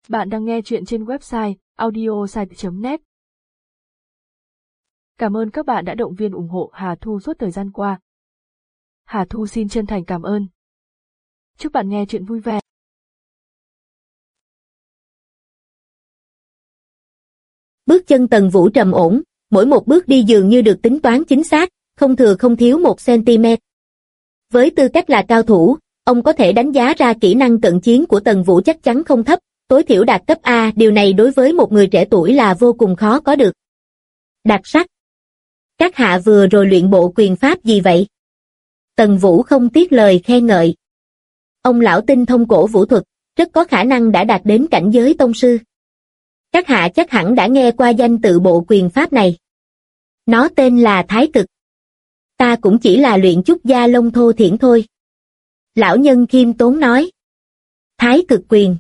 Bạn đang nghe chuyện trên website audiosite.net. Cảm ơn các bạn đã động viên ủng hộ Hà Thu suốt thời gian qua. Hà Thu xin chân thành cảm ơn. Chúc bạn nghe chuyện vui vẻ. Bước chân Tần Vũ trầm ổn, mỗi một bước đi dường như được tính toán chính xác, không thừa không thiếu 1 cm. Với tư cách là cao thủ, ông có thể đánh giá ra kỹ năng cận chiến của Tần Vũ chắc chắn không thấp, tối thiểu đạt cấp A, điều này đối với một người trẻ tuổi là vô cùng khó có được. Đặc sắc. Các hạ vừa rồi luyện bộ quyền pháp gì vậy? Tần Vũ không tiếc lời khen ngợi. Ông lão tinh thông cổ vũ thuật, rất có khả năng đã đạt đến cảnh giới tông sư. Các hạ chắc hẳn đã nghe qua danh tự bộ quyền pháp này. Nó tên là Thái Cực. Ta cũng chỉ là luyện chút da lông thô thiển thôi. Lão nhân khiêm tốn nói. Thái Cực quyền.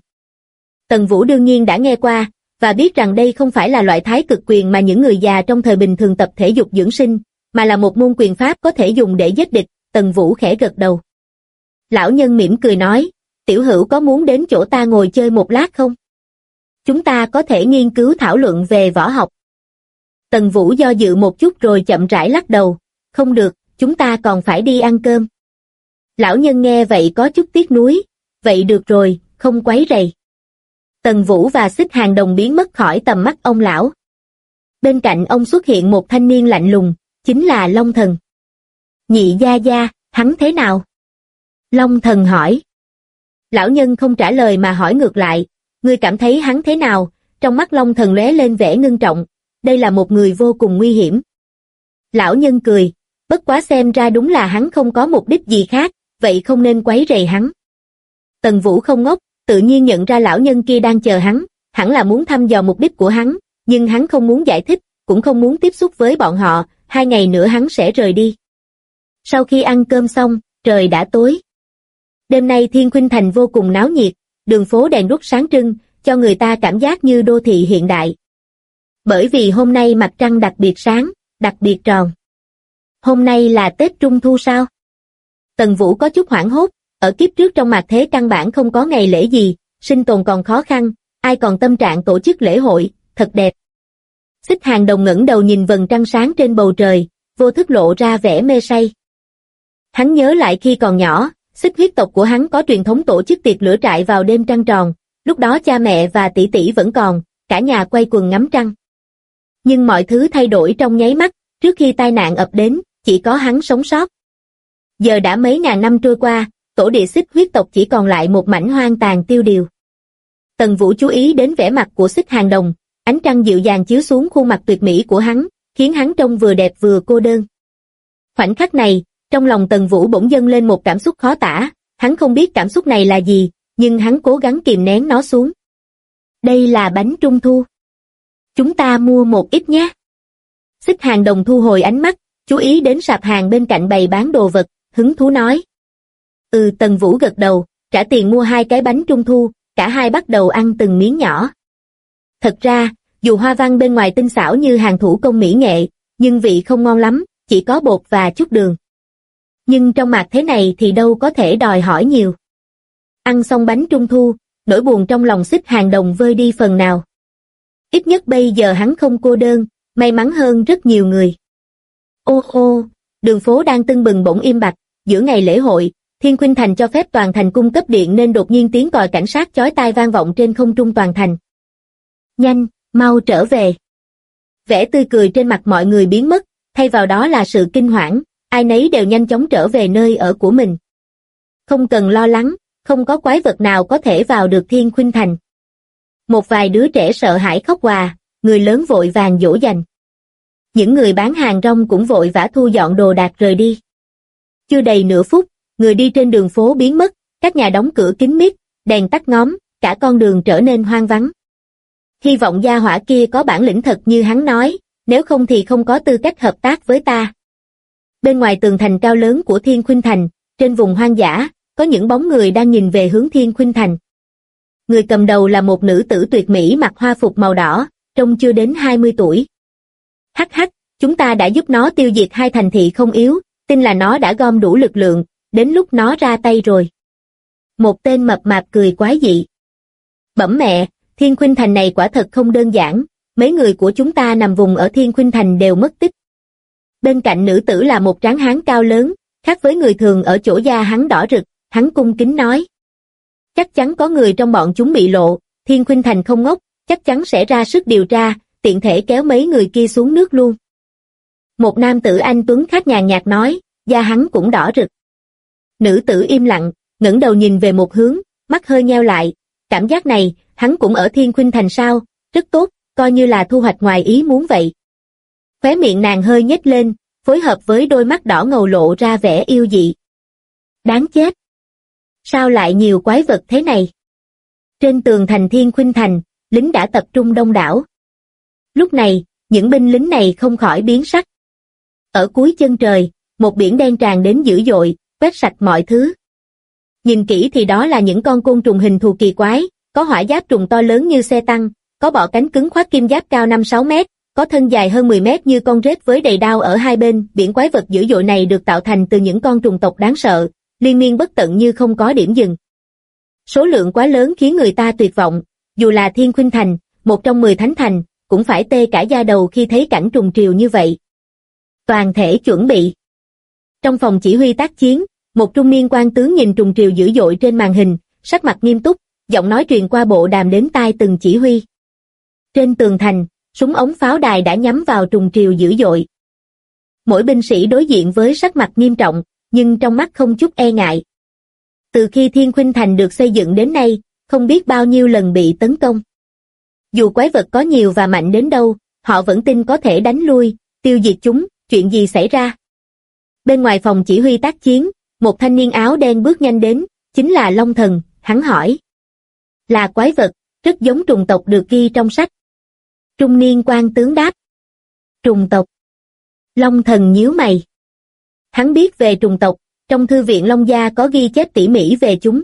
Tần Vũ đương nhiên đã nghe qua, và biết rằng đây không phải là loại Thái Cực quyền mà những người già trong thời bình thường tập thể dục dưỡng sinh, mà là một môn quyền pháp có thể dùng để giết địch. Tần Vũ khẽ gật đầu. Lão nhân mỉm cười nói, tiểu hữu có muốn đến chỗ ta ngồi chơi một lát không? Chúng ta có thể nghiên cứu thảo luận về võ học. Tần Vũ do dự một chút rồi chậm rãi lắc đầu, không được, chúng ta còn phải đi ăn cơm. Lão nhân nghe vậy có chút tiếc nuối, vậy được rồi, không quấy rầy. Tần Vũ và Xích Hàng Đồng biến mất khỏi tầm mắt ông lão. Bên cạnh ông xuất hiện một thanh niên lạnh lùng, chính là Long Thần. Nhị gia gia, hắn thế nào? Long Thần hỏi. Lão nhân không trả lời mà hỏi ngược lại, ngươi cảm thấy hắn thế nào? Trong mắt Long Thần lóe lên vẻ ngưng trọng, đây là một người vô cùng nguy hiểm. Lão nhân cười, bất quá xem ra đúng là hắn không có mục đích gì khác, vậy không nên quấy rầy hắn. Tần Vũ không ngốc, tự nhiên nhận ra lão nhân kia đang chờ hắn, hẳn là muốn thăm dò mục đích của hắn, nhưng hắn không muốn giải thích, cũng không muốn tiếp xúc với bọn họ, 2 ngày nữa hắn sẽ rời đi. Sau khi ăn cơm xong, trời đã tối. Đêm nay Thiên Khuynh Thành vô cùng náo nhiệt, đường phố đèn đuốc sáng trưng, cho người ta cảm giác như đô thị hiện đại. Bởi vì hôm nay mặt trăng đặc biệt sáng, đặc biệt tròn. Hôm nay là Tết Trung Thu sao? Tần Vũ có chút hoảng hốt, ở kiếp trước trong mạt thế căn bản không có ngày lễ gì, sinh tồn còn khó khăn, ai còn tâm trạng tổ chức lễ hội, thật đẹp. Xích Hàng Đồng ngẩng đầu nhìn vầng trăng sáng trên bầu trời, vô thức lộ ra vẻ mê say. Hắn nhớ lại khi còn nhỏ, Xích huyết tộc của hắn có truyền thống tổ chức tiệc lửa trại vào đêm trăng tròn, lúc đó cha mẹ và tỷ tỷ vẫn còn, cả nhà quay quần ngắm trăng. Nhưng mọi thứ thay đổi trong nháy mắt, trước khi tai nạn ập đến, chỉ có hắn sống sót. Giờ đã mấy ngàn năm trôi qua, tổ địa Xích huyết tộc chỉ còn lại một mảnh hoang tàn tiêu điều. Tần Vũ chú ý đến vẻ mặt của Xích Hàng Đồng, ánh trăng dịu dàng chiếu xuống khuôn mặt tuyệt mỹ của hắn, khiến hắn trông vừa đẹp vừa cô đơn. Khoảnh khắc này, trong lòng Tần Vũ bỗng dâng lên một cảm xúc khó tả, hắn không biết cảm xúc này là gì, nhưng hắn cố gắng kìm nén nó xuống. Đây là bánh trung thu. Chúng ta mua một ít nhé. Xích Hàng Đồng thu hồi ánh mắt, chú ý đến sạp hàng bên cạnh bày bán đồ vật, hứng thú nói. Tần Vũ gật đầu, trả tiền mua 2 cái bánh trung thu, cả hai bắt đầu ăn từng miếng nhỏ. Thật ra, dù hoa văn bên ngoài tinh xảo như hàng thủ công mỹ nghệ, nhưng vị không ngon lắm, chỉ có bột và chút đường. Nhưng trong mặt thế này thì đâu có thể đòi hỏi nhiều. Ăn xong bánh trung thu, nỗi buồn trong lòng Xích Hàng Đồng vơi đi phần nào. Ít nhất bây giờ hắn không cô đơn, may mắn hơn rất nhiều người. Ô, đường phố đang tưng bừng bỗng im bặt, giữa ngày lễ hội, Thiên Khuynh Thành cho phép toàn thành cung cấp điện nên đột nhiên tiếng còi cảnh sát chói tai vang vọng trên không trung toàn thành. Nhanh, mau trở về. Vẻ tươi cười trên mặt mọi người biến mất, thay vào đó là sự kinh hoảng, ai nấy đều nhanh chóng trở về nơi ở của mình. Không cần lo lắng, không có quái vật nào có thể vào được Thiên Khuynh Thành. Một vài đứa trẻ sợ hãi khóc òa, người lớn vội vàng dỗ dành. Những người bán hàng rong cũng vội vã thu dọn đồ đạc rời đi. Chưa đầy nửa phút, người đi trên đường phố biến mất, các nhà đóng cửa kín mít, đèn tắt ngóm, cả con đường trở nên hoang vắng. Hy vọng gia hỏa kia có bản lĩnh thật như hắn nói, nếu không thì không có tư cách hợp tác với ta. Bên ngoài tường thành cao lớn của Thiên Khuynh Thành, trên vùng hoang dã, có những bóng người đang nhìn về hướng Thiên Khuynh Thành. Người cầm đầu là một nữ tử tuyệt mỹ mặc hoa phục màu đỏ, trông chưa đến 20 tuổi. Hắc hắc, chúng ta đã giúp nó tiêu diệt 2 thành thị không yếu, tin là nó đã gom đủ lực lượng, đến lúc nó ra tay rồi. Một tên mập mạp cười quái dị. Bẩm mẹ, Thiên Khuynh Thành này quả thật không đơn giản, mấy người của chúng ta nằm vùng ở Thiên Khuynh Thành đều mất tích. Bên cạnh nữ tử là một tráng hán cao lớn, khác với người thường ở chỗ da hắn đỏ rực, hắn cung kính nói. Chắc chắn có người trong bọn chúng bị lộ, Thiên Khuynh Thành không ngốc, chắc chắn sẽ ra sức điều tra, tiện thể kéo mấy người kia xuống nước luôn. Một nam tử anh tuấn khác nhàn nhạt nói, da hắn cũng đỏ rực. Nữ tử im lặng, ngẩng đầu nhìn về một hướng, mắt hơi nheo lại, cảm giác này, hắn cũng ở Thiên Khuynh Thành sao, rất tốt, coi như là thu hoạch ngoài ý muốn vậy. Khóe miệng nàng hơi nhếch lên, phối hợp với đôi mắt đỏ ngầu lộ ra vẻ yêu dị. Đáng chết! Sao lại nhiều quái vật thế này? Trên tường thành Thiên Khuynh Thành, lính đã tập trung đông đảo. Lúc này, những binh lính này không khỏi biến sắc. Ở cuối chân trời, một biển đen tràn đến dữ dội, quét sạch mọi thứ. Nhìn kỹ thì đó là những con côn trùng hình thù kỳ quái, có hỏa giáp trùng to lớn như xe tăng, có bọ cánh cứng khoác kim giáp cao 5-6 mét, có thân dài hơn 10 mét như con rết với đầy đao ở hai bên. Biển quái vật dữ dội này được tạo thành từ những con trùng tộc đáng sợ, liên miên bất tận như không có điểm dừng. Số lượng quá lớn khiến người ta tuyệt vọng, dù là Thiên Khuynh Thành, một trong 10 thánh thành, cũng phải tê cả da đầu khi thấy cảnh trùng triều như vậy. Toàn thể chuẩn bị. Trong phòng chỉ huy tác chiến, một trung niên quan tướng nhìn trùng triều dữ dội trên màn hình, sắc mặt nghiêm túc, giọng nói truyền qua bộ đàm đến tai từng chỉ huy. Trên tường thành, súng ống pháo đài đã nhắm vào trùng triều dữ dội. Mỗi binh sĩ đối diện với sắc mặt nghiêm trọng, nhưng trong mắt không chút e ngại. Từ khi Thiên Khuynh Thành được xây dựng đến nay, không biết bao nhiêu lần bị tấn công. Dù quái vật có nhiều và mạnh đến đâu, họ vẫn tin có thể đánh lui, tiêu diệt chúng. Chuyện gì xảy ra? Bên ngoài phòng chỉ huy tác chiến, một thanh niên áo đen bước nhanh đến, chính là Long Thần, hắn hỏi. Là quái vật, rất giống trùng tộc được ghi trong sách. Trung niên quan tướng đáp. Trùng tộc. Long Thần nhíu mày. Hắn biết về trùng tộc, trong thư viện Long Gia có ghi chép tỉ mỉ về chúng.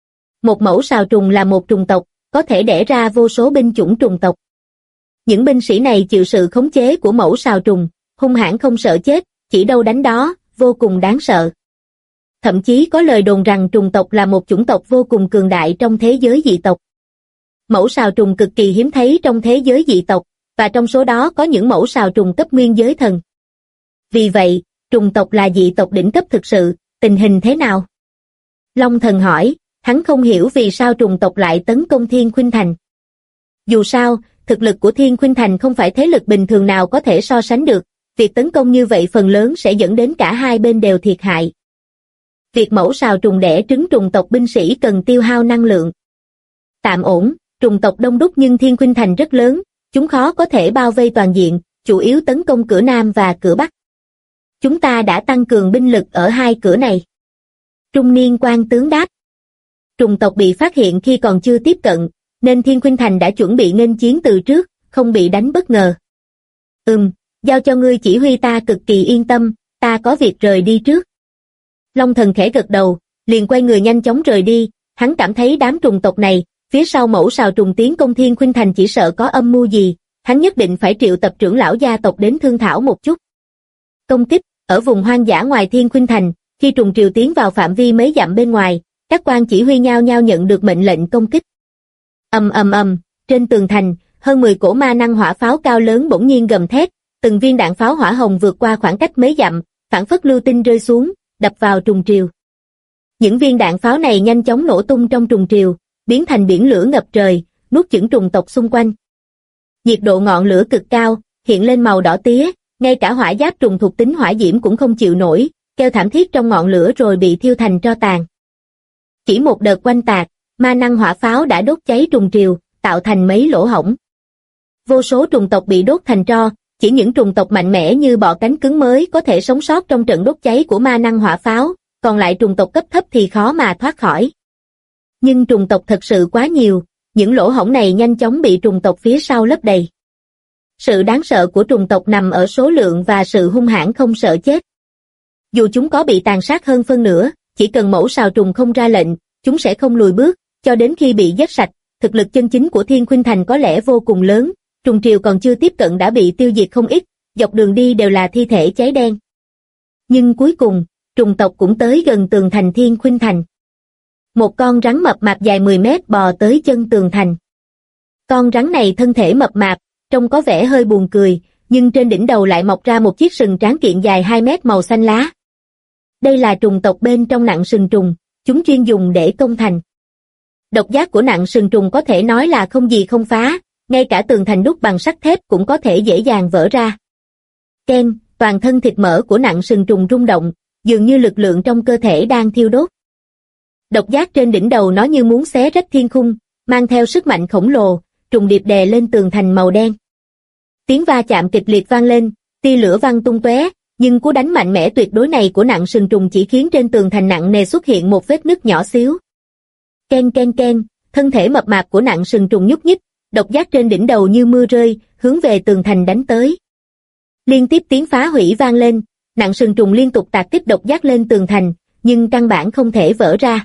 Một mẫu sào trùng là một trùng tộc, có thể đẻ ra vô số binh chủng trùng tộc. Những binh sĩ này chịu sự khống chế của mẫu sào trùng, hung hãn không sợ chết, chỉ đâu đánh đó, vô cùng đáng sợ. Thậm chí có lời đồn rằng trùng tộc là một chủng tộc vô cùng cường đại trong thế giới dị tộc. Mẫu sào trùng cực kỳ hiếm thấy trong thế giới dị tộc, và trong số đó có những mẫu sào trùng cấp nguyên giới thần. Vì vậy, trùng tộc là dị tộc đỉnh cấp thực sự, tình hình thế nào? Long Thần hỏi, hắn không hiểu vì sao trùng tộc lại tấn công Thiên Khuynh Thành. Dù sao, thực lực của Thiên Khuynh Thành không phải thế lực bình thường nào có thể so sánh được, việc tấn công như vậy phần lớn sẽ dẫn đến cả hai bên đều thiệt hại. Việc mẫu sào trùng đẻ trứng trùng tộc binh sĩ cần tiêu hao năng lượng. Tạm ổn, trùng tộc đông đúc nhưng Thiên Khuynh Thành rất lớn, chúng khó có thể bao vây toàn diện, chủ yếu tấn công cửa Nam và cửa Bắc. Chúng ta đã tăng cường binh lực ở hai cửa này. Trung niên quan tướng đáp. Trùng tộc bị phát hiện khi còn chưa tiếp cận, nên Thiên Khuynh Thành đã chuẩn bị nghênh chiến từ trước, không bị đánh bất ngờ. Giao cho ngươi chỉ huy ta cực kỳ yên tâm, ta có việc rời đi trước. Long Thần khẽ gật đầu, liền quay người nhanh chóng rời đi, hắn cảm thấy đám trùng tộc này, phía sau mẫu sào trùng tiến công Thiên Khuynh Thành chỉ sợ có âm mưu gì, hắn nhất định phải triệu tập trưởng lão gia tộc đến thương thảo một chút. Công kích, ở vùng hoang dã ngoài Thiên Khuynh Thành, khi trùng triều tiến vào phạm vi mấy dặm bên ngoài, các quan chỉ huy nhao nhao nhận được mệnh lệnh công kích. Trên tường thành, hơn 10 cổ ma năng hỏa pháo cao lớn bỗng nhiên gầm thét, từng viên đạn pháo hỏa hồng vượt qua khoảng cách mấy dặm, phảng phất lưu tinh rơi xuống, đập vào trùng triều. Những viên đạn pháo này nhanh chóng nổ tung trong trùng triều, biến thành biển lửa ngập trời, nuốt chửng trùng tộc xung quanh. Nhiệt độ ngọn lửa cực cao, hiện lên màu đỏ tía, ngay cả hỏa giáp trùng thuộc tính hỏa diễm cũng không chịu nổi, kêu thảm thiết trong ngọn lửa rồi bị thiêu thành tro tàn. Chỉ một đợt oanh tạc, ma năng hỏa pháo đã đốt cháy trùng triều, tạo thành mấy lỗ hổng. Vô số trùng tộc bị đốt thành tro, chỉ những trùng tộc mạnh mẽ như bọ cánh cứng mới có thể sống sót trong trận đốt cháy của ma năng hỏa pháo, còn lại trùng tộc cấp thấp thì khó mà thoát khỏi. Nhưng trùng tộc thật sự quá nhiều, những lỗ hổng này nhanh chóng bị trùng tộc phía sau lấp đầy. Sự đáng sợ của trùng tộc nằm ở số lượng và sự hung hãn không sợ chết. Dù chúng có bị tàn sát hơn phân nửa, chỉ cần mẫu sào trùng không ra lệnh, chúng sẽ không lùi bước, cho đến khi bị giết sạch. Thực lực chân chính của Thiên Khuynh Thành có lẽ vô cùng lớn, trùng triều còn chưa tiếp cận đã bị tiêu diệt không ít, dọc đường đi đều là thi thể cháy đen. Nhưng cuối cùng, trùng tộc cũng tới gần tường thành Thiên Khuynh Thành. Một con rắn mập mạp dài 10 mét bò tới chân tường thành. Con rắn này thân thể mập mạp, trông có vẻ hơi buồn cười, nhưng trên đỉnh đầu lại mọc ra một chiếc sừng tráng kiện dài 2 mét màu xanh lá. Đây là trùng tộc bên trong nặng sừng trùng, chúng chuyên dùng để công thành. Độc giác của nặng sừng trùng có thể nói là không gì không phá, ngay cả tường thành đúc bằng sắt thép cũng có thể dễ dàng vỡ ra. Ken, toàn thân thịt mỡ của nặng sừng trùng rung động, dường như lực lượng trong cơ thể đang thiêu đốt. Độc giác trên đỉnh đầu nó như muốn xé rách thiên khung, mang theo sức mạnh khổng lồ, trùng điệp đè lên tường thành màu đen. Tiếng va chạm kịch liệt vang lên, tia lửa văng tung tóe, nhưng cú đánh mạnh mẽ tuyệt đối này của nặng sừng trùng chỉ khiến trên tường thành nặng nề xuất hiện một vết nứt nhỏ xíu. Ken ken ken, thân thể mập mạp của nặng sừng trùng nhúc nhích, độc giác trên đỉnh đầu như mưa rơi, hướng về tường thành đánh tới. Liên tiếp tiếng phá hủy vang lên, nặng sừng trùng liên tục tạt kích độc giác lên tường thành, nhưng căn bản không thể vỡ ra.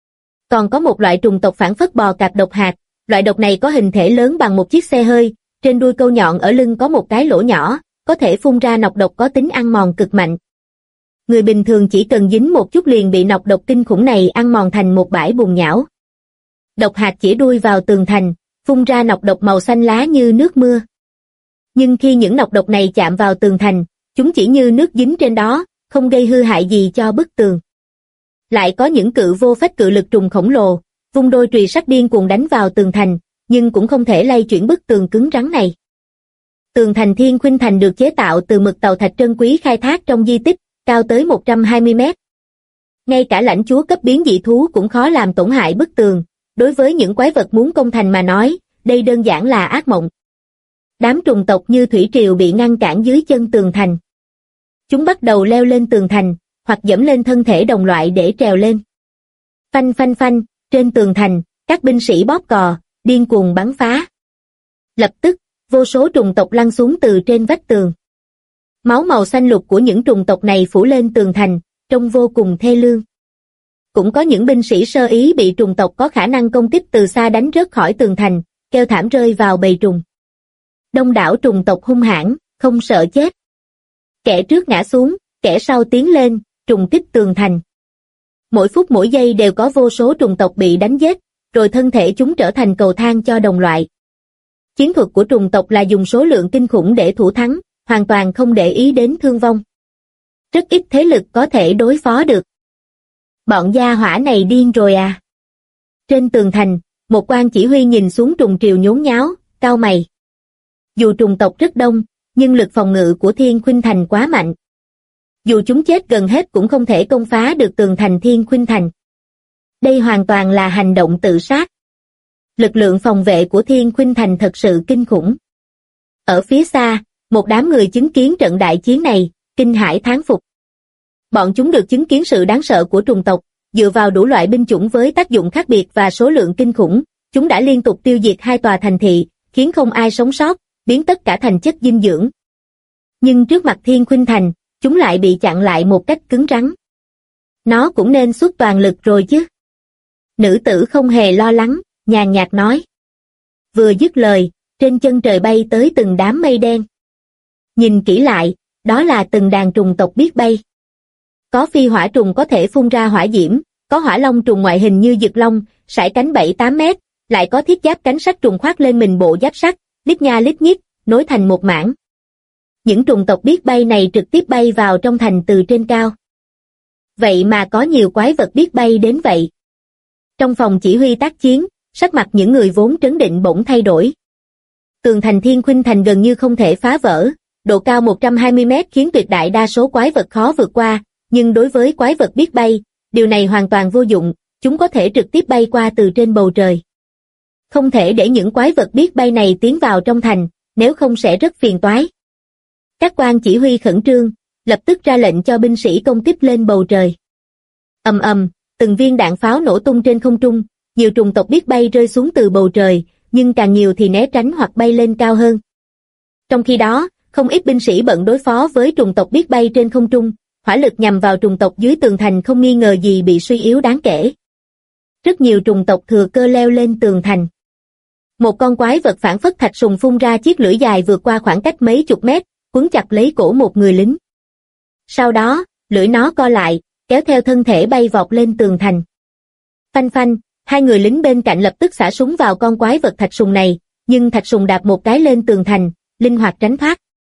Còn có một loại trùng tộc phản phất bò cạp độc hạt, loại độc này có hình thể lớn bằng một chiếc xe hơi, trên đuôi câu nhọn ở lưng có một cái lỗ nhỏ, có thể phun ra nọc độc có tính ăn mòn cực mạnh. Người bình thường chỉ cần dính một chút liền bị nọc độc kinh khủng này ăn mòn thành một bãi bùn nhão. Độc hạt chỉ đuôi vào tường thành, phun ra nọc độc màu xanh lá như nước mưa. Nhưng khi những nọc độc này chạm vào tường thành, chúng chỉ như nước dính trên đó, không gây hư hại gì cho bức tường. Lại có những cự vô phách cự lực trùng khổng lồ, vung đôi chùy sắt điên cuồng đánh vào tường thành, nhưng cũng không thể lay chuyển bức tường cứng rắn này. Tường thành Thiên Khuynh Thành được chế tạo từ mực tàu thạch trân quý khai thác trong di tích, cao tới 120 mét. Ngay cả lãnh chúa cấp biến dị thú cũng khó làm tổn hại bức tường, đối với những quái vật muốn công thành mà nói, đây đơn giản là ác mộng. Đám trùng tộc như thủy triều bị ngăn cản dưới chân tường thành. Chúng bắt đầu leo lên tường thành, hoặc dẫm lên thân thể đồng loại để trèo lên. Phanh phanh phanh, trên tường thành, các binh sĩ bóp cò, điên cuồng bắn phá. Lập tức, vô số trùng tộc lăn xuống từ trên vách tường. Máu màu xanh lục của những trùng tộc này phủ lên tường thành, trông vô cùng thê lương. Cũng có những binh sĩ sơ ý bị trùng tộc có khả năng công kích từ xa đánh rớt khỏi tường thành, kêu thảm rơi vào bầy trùng. Đông đảo trùng tộc hung hãn, không sợ chết. Kẻ trước ngã xuống, kẻ sau tiến lên, trùng kích tường thành. Mỗi phút mỗi giây đều có vô số trùng tộc bị đánh giết, rồi thân thể chúng trở thành cầu thang cho đồng loại. Chiến thuật của trùng tộc là dùng số lượng kinh khủng để thủ thắng, hoàn toàn không để ý đến thương vong. Rất ít thế lực có thể đối phó được. Bọn gia hỏa này điên rồi à? Trên tường thành, một quan chỉ huy nhìn xuống trùng triều nhốn nháo, cau mày. Dù trùng tộc rất đông, nhưng lực phòng ngự của Thiên Khuynh Thành quá mạnh. Dù chúng chết gần hết cũng không thể công phá được tường thành Thiên Khuynh Thành. Đây hoàn toàn là hành động tự sát. Lực lượng phòng vệ của Thiên Khuynh Thành thật sự kinh khủng. Ở phía xa, một đám người chứng kiến trận đại chiến này, kinh hãi thán phục. Bọn chúng được chứng kiến sự đáng sợ của trùng tộc, dựa vào đủ loại binh chủng với tác dụng khác biệt và số lượng kinh khủng, chúng đã liên tục tiêu diệt 2 tòa thành thị, khiến không ai sống sót, biến tất cả thành chất dinh dưỡng. Nhưng trước mặt Thiên Khuynh Thành, chúng lại bị chặn lại một cách cứng rắn. Nó cũng nên xuất toàn lực rồi chứ. Nữ tử không hề lo lắng, nhàn nhạt nói. Vừa dứt lời, trên chân trời bay tới từng đám mây đen. Nhìn kỹ lại, đó là từng đàn trùng tộc biết bay. Có phi hỏa trùng có thể phun ra hỏa diễm, có hỏa long trùng ngoại hình như dực long, sải cánh 7-8 mét, lại có thiết giáp cánh sắt trùng khoác lên mình bộ giáp sắt, lít nha lít nhít, nối thành một mảng. Những trùng tộc biết bay này trực tiếp bay vào trong thành từ trên cao. Vậy mà có nhiều quái vật biết bay đến vậy. Trong phòng chỉ huy tác chiến, sắc mặt những người vốn trấn định bỗng thay đổi. Tường thành Thiên Khuynh Thành gần như không thể phá vỡ, độ cao 120 mét khiến tuyệt đại đa số quái vật khó vượt qua, nhưng đối với quái vật biết bay, điều này hoàn toàn vô dụng, chúng có thể trực tiếp bay qua từ trên bầu trời. Không thể để những quái vật biết bay này tiến vào trong thành, nếu không sẽ rất phiền toái. Các quan chỉ huy khẩn trương, lập tức ra lệnh cho binh sĩ công kích lên bầu trời. Ầm ầm, từng viên đạn pháo nổ tung trên không trung, nhiều trùng tộc biết bay rơi xuống từ bầu trời, nhưng càng nhiều thì né tránh hoặc bay lên cao hơn. Trong khi đó, không ít binh sĩ bận đối phó với trùng tộc biết bay trên không trung, hỏa lực nhằm vào trùng tộc dưới tường thành không nghi ngờ gì bị suy yếu đáng kể. Rất nhiều trùng tộc thừa cơ leo lên tường thành. Một con quái vật phản phất thạch sùng phun ra chiếc lưỡi dài vượt qua khoảng cách mấy chục mét, quấn chặt lấy cổ một người lính. Sau đó, lưỡi nó co lại, kéo theo thân thể bay vọt lên tường thành. Phanh phanh, 2 người lính bên cạnh lập tức xả súng vào con quái vật thạch sùng này, nhưng thạch sùng đạp một cái lên tường thành, linh hoạt tránh thoát.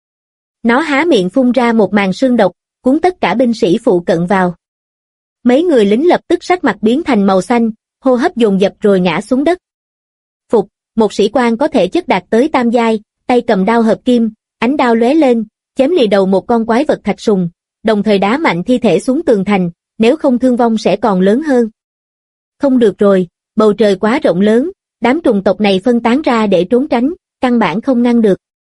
Nó há miệng phun ra một màn sương độc, cuốn tất cả binh sĩ phụ cận vào. Mấy người lính lập tức sắc mặt biến thành màu xanh, hô hấp dồn dập rồi ngã xuống đất. Phục, một sĩ quan có thể chất đạt tới tam giai, tay cầm đao hợp kim, ánh đao lóe lên, chém lìa đầu một con quái vật thạch sùng, đồng thời đá mạnh thi thể xuống tường thành, nếu không thương vong sẽ còn lớn hơn. Không được rồi, bầu trời quá rộng lớn, đám trùng tộc này phân tán ra để trốn tránh, căn bản không ngăn được.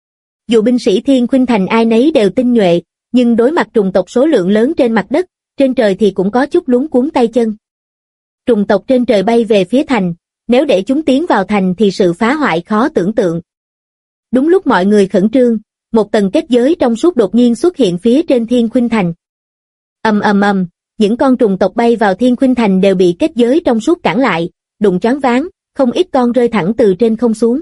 Dù binh sĩ Thiên Khuynh Thành ai nấy đều tinh nhuệ, nhưng đối mặt trùng tộc số lượng lớn trên mặt đất, trên trời thì cũng có chút luống cuống tay chân. Trùng tộc trên trời bay về phía thành, nếu để chúng tiến vào thành thì sự phá hoại khó tưởng tượng. Đúng lúc mọi người khẩn trương, một tầng kết giới trong suốt đột nhiên xuất hiện phía trên Thiên Khuynh Thành. Ầm ầm ầm, những con trùng tộc bay vào Thiên Khuynh Thành đều bị kết giới trong suốt cản lại, đụng choáng váng, không ít con rơi thẳng từ trên không xuống.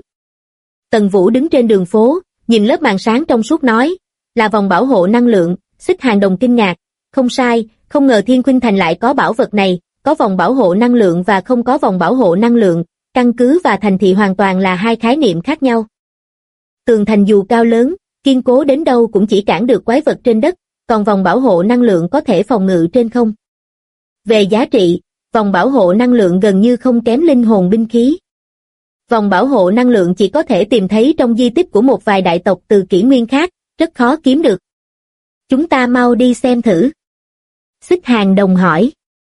Tần Vũ đứng trên đường phố, nhìn lớp màn sáng trong suốt nói, là vòng bảo hộ năng lượng. Xích Hàng Đồng kinh ngạc, không sai, không ngờ Thiên Khuynh Thành lại có bảo vật này, có vòng bảo hộ năng lượng và không có vòng bảo hộ năng lượng, căn cứ và thành thị hoàn toàn là hai khái niệm khác nhau. Tường thành dù cao lớn, kiên cố đến đâu cũng chỉ cản được quái vật trên đất, còn vòng bảo hộ năng lượng có thể phòng ngự trên không. Về giá trị, vòng bảo hộ năng lượng gần như không kém linh hồn binh khí. Vòng bảo hộ năng lượng chỉ có thể tìm thấy trong di tích của một vài đại tộc từ kỷ nguyên khác, rất khó kiếm được. Chúng ta mau đi xem thử. Xích Hàng Đồng hỏi.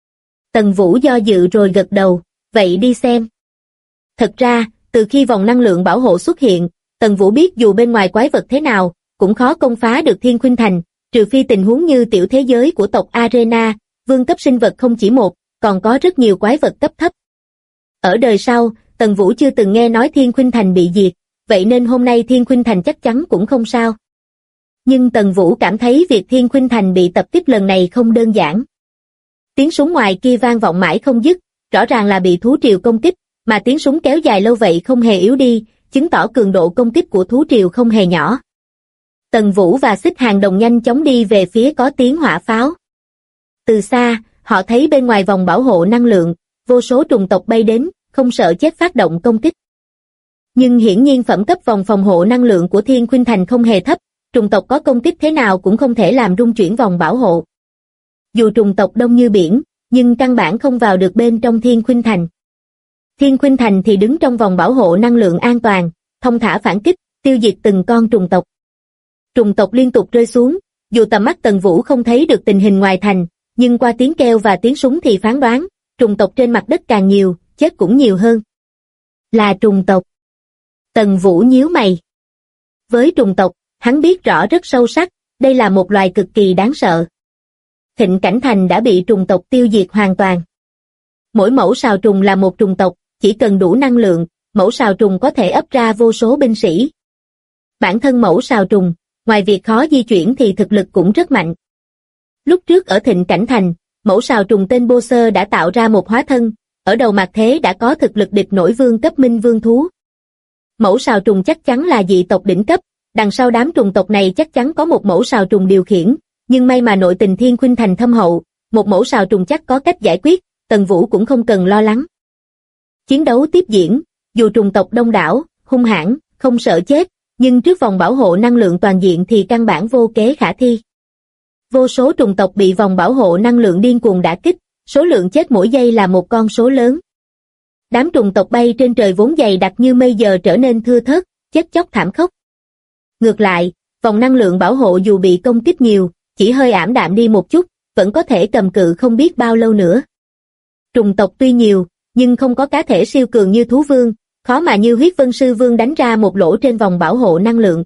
Tần Vũ do dự rồi gật đầu, vậy đi xem. Thật ra, từ khi vòng năng lượng bảo hộ xuất hiện, Tần Vũ biết dù bên ngoài quái vật thế nào, cũng khó công phá được Thiên Khuynh Thành, trừ phi tình huống như tiểu thế giới của tộc Arena, vương cấp sinh vật không chỉ một, còn có rất nhiều quái vật cấp thấp. Ở đời sau, Tần Vũ chưa từng nghe nói Thiên Khuynh Thành bị diệt, vậy nên hôm nay Thiên Khuynh Thành chắc chắn cũng không sao. Nhưng Tần Vũ cảm thấy việc Thiên Khuynh Thành bị tập kích lần này không đơn giản. Tiếng súng ngoài kia vang vọng mãi không dứt, rõ ràng là bị thú triều công kích, mà tiếng súng kéo dài lâu vậy không hề yếu đi, chứng tỏ cường độ công kích của thú triều không hề nhỏ. Tần Vũ và Xích Hàng Đồng nhanh chóng đi về phía có tiếng hỏa pháo. Từ xa, họ thấy bên ngoài vòng bảo hộ năng lượng, vô số trùng tộc bay đến, không sợ chết phát động công kích. Nhưng hiển nhiên phẩm cấp vòng phòng hộ năng lượng của Thiên Khuynh Thành không hề thấp, trùng tộc có công kích thế nào cũng không thể làm rung chuyển vòng bảo hộ. Dù trùng tộc đông như biển, nhưng căn bản không vào được bên trong Thiên Khuynh Thành. Thiên Khuynh Thành thì đứng trong vòng bảo hộ năng lượng an toàn, thông thả phản kích, tiêu diệt từng con trùng tộc. Trùng tộc liên tục rơi xuống, dù tầm mắt Tần Vũ không thấy được tình hình ngoài thành, nhưng qua tiếng kêu và tiếng súng thì phán đoán, trùng tộc trên mặt đất càng nhiều, chết cũng nhiều hơn. Là trùng tộc. Tần Vũ nhíu mày. Với trùng tộc, hắn biết rõ rất sâu sắc, đây là một loài cực kỳ đáng sợ. Thịnh Cảnh Thành đã bị trùng tộc tiêu diệt hoàn toàn. Mỗi mẫu sào trùng là một trùng tộc, chỉ cần đủ năng lượng, mẫu sào trùng có thể ấp ra vô số binh sĩ. Bản thân mẫu sào trùng, ngoài việc khó di chuyển thì thực lực cũng rất mạnh. Lúc trước ở Thịnh Cảnh Thành, mẫu sào trùng tên Bô Sơ đã tạo ra một hóa thân, ở đầu mặt thế đã có thực lực địch nổi vương cấp minh vương thú. Mẫu sào trùng chắc chắn là dị tộc đỉnh cấp, đằng sau đám trùng tộc này chắc chắn có một mẫu sào trùng điều khiển, nhưng may mà nội tình Thiên Khuynh Thành thâm hậu, một mẫu sào trùng chắc có cách giải quyết, Tần Vũ cũng không cần lo lắng. Chiến đấu tiếp diễn, dù trùng tộc đông đảo, hung hãn, không sợ chết, nhưng trước vòng bảo hộ năng lượng toàn diện thì căn bản vô kế khả thi. Vô số trùng tộc bị vòng bảo hộ năng lượng điên cuồng đả kích, số lượng chết mỗi giây là một con số lớn. Đám trùng tộc bay trên trời vốn dày đặc như mây giờ trở nên thưa thớt, chết chóc thảm khốc. Ngược lại, vòng năng lượng bảo hộ dù bị công kích nhiều, chỉ hơi ảm đạm đi một chút, vẫn có thể cầm cự không biết bao lâu nữa. Trùng tộc tuy nhiều, nhưng không có cá thể siêu cường như thú vương, khó mà như huyết vân sư vương đánh ra một lỗ trên vòng bảo hộ năng lượng.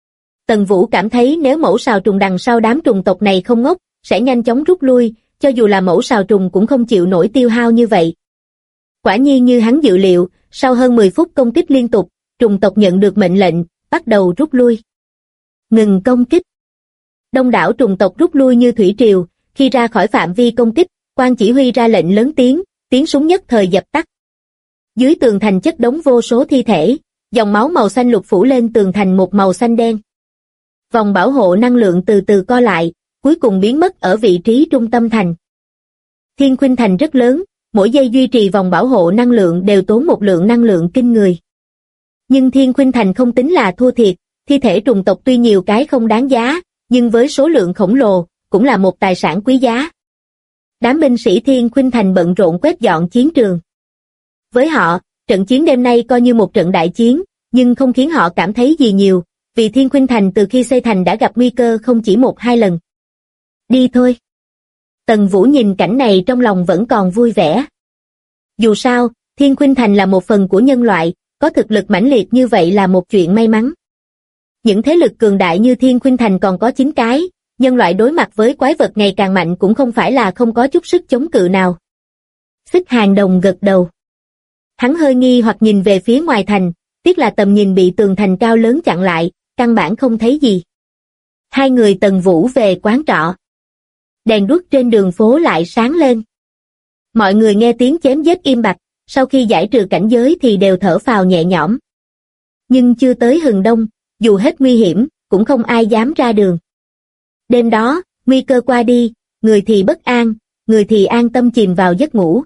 Tần Vũ cảm thấy nếu mẫu sào trùng đằng sau đám trùng tộc này không ngốc, sẽ nhanh chóng rút lui, cho dù là mẫu sào trùng cũng không chịu nổi tiêu hao như vậy. Quả nhiên như hắn dự liệu, sau hơn 10 phút công kích liên tục, trùng tộc nhận được mệnh lệnh, bắt đầu rút lui. Ngừng công kích. Đông đảo trùng tộc rút lui như thủy triều, khi ra khỏi phạm vi công kích, quan chỉ huy ra lệnh lớn tiếng súng nhất thời dập tắt. Dưới tường thành chất đống vô số thi thể, dòng máu màu xanh lục phủ lên tường thành một màu xanh đen. Vòng bảo hộ năng lượng từ từ co lại, cuối cùng biến mất ở vị trí trung tâm thành. Thiên Khuynh Thành rất lớn, mỗi giây duy trì vòng bảo hộ năng lượng đều tốn một lượng năng lượng kinh người. Nhưng Thiên Khuynh Thành không tính là thua thiệt, thi thể trùng tộc tuy nhiều cái không đáng giá, nhưng với số lượng khổng lồ, cũng là một tài sản quý giá. Đám binh sĩ Thiên Khuynh Thành bận rộn quét dọn chiến trường. Với họ, trận chiến đêm nay coi như một trận đại chiến, nhưng không khiến họ cảm thấy gì nhiều, vì Thiên Khuynh Thành từ khi xây thành đã gặp nguy cơ không chỉ một hai lần. Đi thôi. Tần Vũ nhìn cảnh này trong lòng vẫn còn vui vẻ. Dù sao, Thiên Khuynh Thành là một phần của nhân loại, có thực lực mãnh liệt như vậy là một chuyện may mắn. Những thế lực cường đại như Thiên Khuynh Thành còn có 9 cái, nhân loại đối mặt với quái vật ngày càng mạnh cũng không phải là không có chút sức chống cự nào. Xích Hàng Đồng gật đầu. Hắn hơi nghi hoặc nhìn về phía ngoài thành, tiếc là tầm nhìn bị tường thành cao lớn chặn lại, căn bản không thấy gì. Hai người Tần Vũ về quán trọ. Đèn đuốc trên đường phố lại sáng lên. Mọi người nghe tiếng chém giết im bặt, sau khi giải trừ cảnh giới thì đều thở phào nhẹ nhõm. Nhưng chưa tới hừng đông, dù hết nguy hiểm, cũng không ai dám ra đường. Đêm đó, nguy cơ qua đi, người thì bất an, người thì an tâm chìm vào giấc ngủ.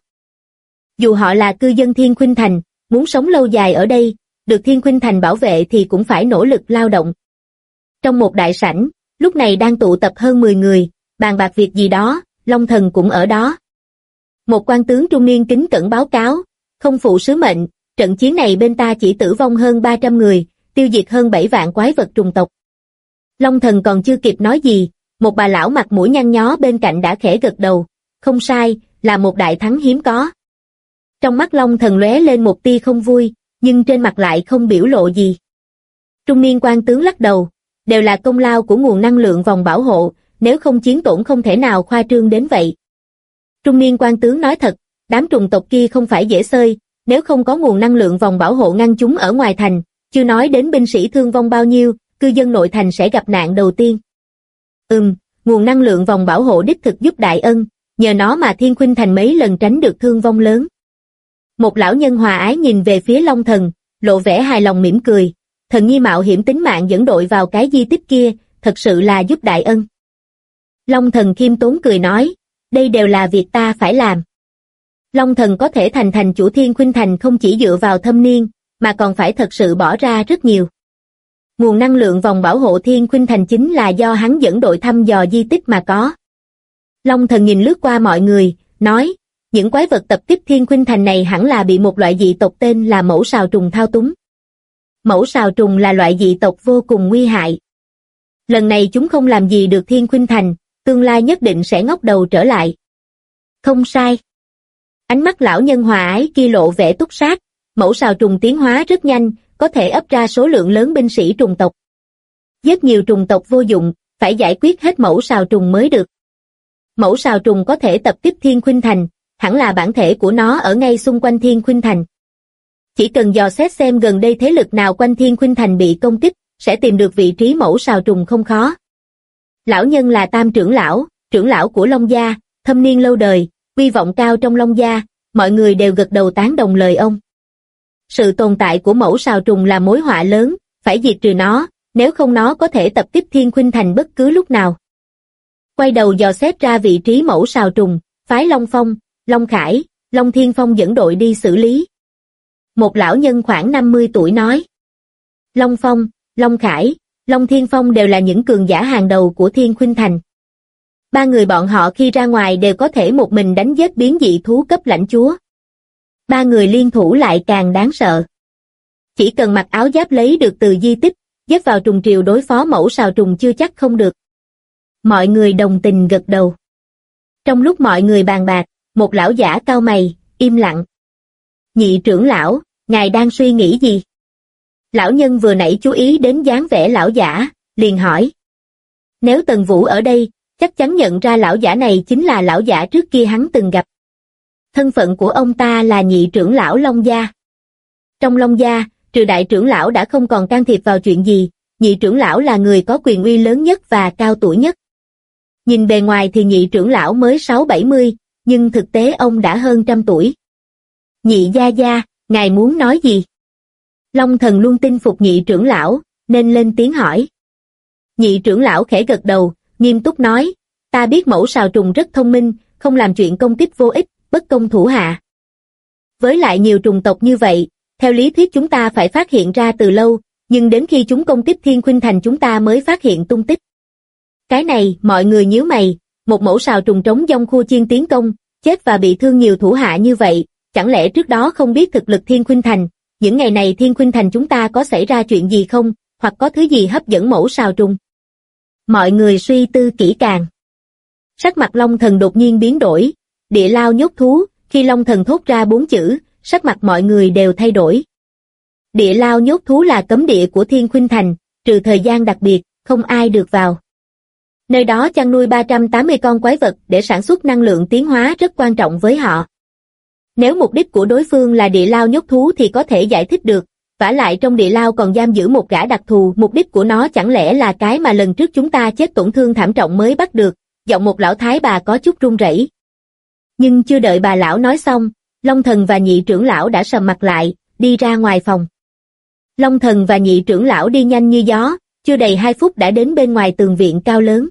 Dù họ là cư dân Thiên Khuynh Thành, muốn sống lâu dài ở đây, được Thiên Khuynh Thành bảo vệ thì cũng phải nỗ lực lao động. Trong một đại sảnh, lúc này đang tụ tập hơn 10 người, bàn bạc việc gì đó, Long Thần cũng ở đó. Một quan tướng trung niên kính cẩn báo cáo, không phụ sứ mệnh, trận chiến này bên ta chỉ tử vong hơn 300 người, tiêu diệt hơn 7 vạn quái vật trùng tộc. Long Thần còn chưa kịp nói gì, một bà lão mặt mũi nhăn nhó bên cạnh đã khẽ gật đầu, không sai, là một đại thắng hiếm có. Trong mắt Long Thần lóe lên một tia không vui, nhưng trên mặt lại không biểu lộ gì. Trung niên quan tướng lắc đầu, đều là công lao của nguồn năng lượng vòng bảo hộ, nếu không chiến tổn không thể nào khoa trương đến vậy. Trung niên quan tướng nói thật, đám trùng tộc kia không phải dễ xơi, nếu không có nguồn năng lượng vòng bảo hộ ngăn chúng ở ngoài thành, chưa nói đến binh sĩ thương vong bao nhiêu, cư dân nội thành sẽ gặp nạn đầu tiên. Nguồn năng lượng vòng bảo hộ đích thực giúp đại ân, nhờ nó mà Thiên Khuynh Thành mấy lần tránh được thương vong lớn. Một lão nhân hòa ái nhìn về phía Long Thần, lộ vẻ hài lòng mỉm cười, thần nhi mạo hiểm tính mạng dẫn đội vào cái di tích kia, thật sự là giúp đại ân. Long Thần khiêm tốn cười nói, đây đều là việc ta phải làm. Long Thần có thể thành chủ Thiên Khuynh Thành không chỉ dựa vào thâm niên, mà còn phải thật sự bỏ ra rất nhiều. Nguồn năng lượng vòng bảo hộ Thiên Khuynh Thành chính là do hắn dẫn đội thăm dò di tích mà có. Long Thần nhìn lướt qua mọi người, nói, những quái vật tập kích Thiên Khuynh Thành này hẳn là bị một loại dị tộc tên là mẫu sào trùng thao túng. Mẫu sào trùng là loại dị tộc vô cùng nguy hại. Lần này chúng không làm gì được Thiên Khuynh Thành, tương lai nhất định sẽ ngóc đầu trở lại. Không sai. Ánh mắt lão nhân hòa ái kia lộ vẻ túc sát, mẫu sào trùng tiến hóa rất nhanh, có thể ấp ra số lượng lớn binh sĩ trùng tộc. Giết nhiều trùng tộc vô dụng, phải giải quyết hết mẫu sào trùng mới được. Mẫu sào trùng có thể tập kích Thiên Khuynh Thành, hẳn là bản thể của nó ở ngay xung quanh Thiên Khuynh Thành. Chỉ cần dò xét xem gần đây thế lực nào quanh Thiên Khuynh Thành bị công kích, sẽ tìm được vị trí mẫu sào trùng không khó. Lão nhân là Tam trưởng lão của Long gia, thâm niên lâu đời, uy vọng cao trong Long gia, mọi người đều gật đầu tán đồng lời ông. Sự tồn tại của mẫu sào trùng là mối họa lớn, phải diệt trừ nó, nếu không nó có thể tập kích Thiên Khuynh Thành bất cứ lúc nào. Quay đầu dò xét ra vị trí mẫu sào trùng, phái Long Phong, Long Khải, Long Thiên Phong dẫn đội đi xử lý. Một lão nhân khoảng 50 tuổi nói. Long Phong, Long Khải, Long Thiên Phong đều là những cường giả hàng đầu của Thiên Khuynh Thành. Ba người bọn họ khi ra ngoài đều có thể một mình đánh giết biến dị thú cấp lãnh chúa. Ba người liên thủ lại càng đáng sợ. Chỉ cần mặc áo giáp lấy được từ di tích, dắt vào trùng triều đối phó mẫu sào trùng chưa chắc không được. Mọi người đồng tình gật đầu. Trong lúc mọi người bàn bạc, một lão giả cau mày, im lặng. Nhị trưởng lão, ngài đang suy nghĩ gì? Lão nhân vừa nãy chú ý đến dáng vẻ lão giả, liền hỏi. Nếu Tần Vũ ở đây, chắc chắn nhận ra lão giả này chính là lão giả trước kia hắn từng gặp. Thân phận của ông ta là nhị trưởng lão Long gia. Trong Long gia, trừ đại trưởng lão đã không còn can thiệp vào chuyện gì, nhị trưởng lão là người có quyền uy lớn nhất và cao tuổi nhất. Nhìn bề ngoài thì nhị trưởng lão mới 6-70, nhưng thực tế ông đã hơn 100 tuổi. Nhị gia gia, ngài muốn nói gì? Long Thần luôn tin phục nhị trưởng lão, nên lên tiếng hỏi. Nhị trưởng lão khẽ gật đầu, nghiêm túc nói, ta biết mẫu sào trùng rất thông minh, không làm chuyện công kích vô ích, bất công thủ hạ. Với lại nhiều trùng tộc như vậy, theo lý thuyết chúng ta phải phát hiện ra từ lâu, nhưng đến khi chúng công kích Thiên Khuynh Thành chúng ta mới phát hiện tung tích. Cái này, mọi người nhíu mày, một mẫu sào trùng trống dông khu chiên tiến công, chết và bị thương nhiều thủ hạ như vậy, chẳng lẽ trước đó không biết thực lực Thiên Khuynh Thành, những ngày này Thiên Khuynh Thành chúng ta có xảy ra chuyện gì không, hoặc có thứ gì hấp dẫn mẫu sào trùng? Mọi người suy tư kỹ càng. Sắc mặt Long Thần đột nhiên biến đổi, địa lao nhốt thú, khi Long Thần thốt ra 4 chữ, sắc mặt mọi người đều thay đổi. Địa lao nhốt thú là cấm địa của Thiên Khuynh Thành, trừ thời gian đặc biệt, không ai được vào. Nơi đó chăn nuôi 380 con quái vật để sản xuất năng lượng tiến hóa rất quan trọng với họ. Nếu mục đích của đối phương là địa lao nhốt thú thì có thể giải thích được, vả lại trong địa lao còn giam giữ một gã đặc thù, mục đích của nó chẳng lẽ là cái mà lần trước chúng ta chết tổn thương thảm trọng mới bắt được, giọng một lão thái bà có chút run rẩy. Nhưng chưa đợi bà lão nói xong, Long Thần và nhị trưởng lão đã sầm mặt lại, đi ra ngoài phòng. Long Thần và nhị trưởng lão đi nhanh như gió, chưa đầy 2 phút đã đến bên ngoài tường viện cao lớn.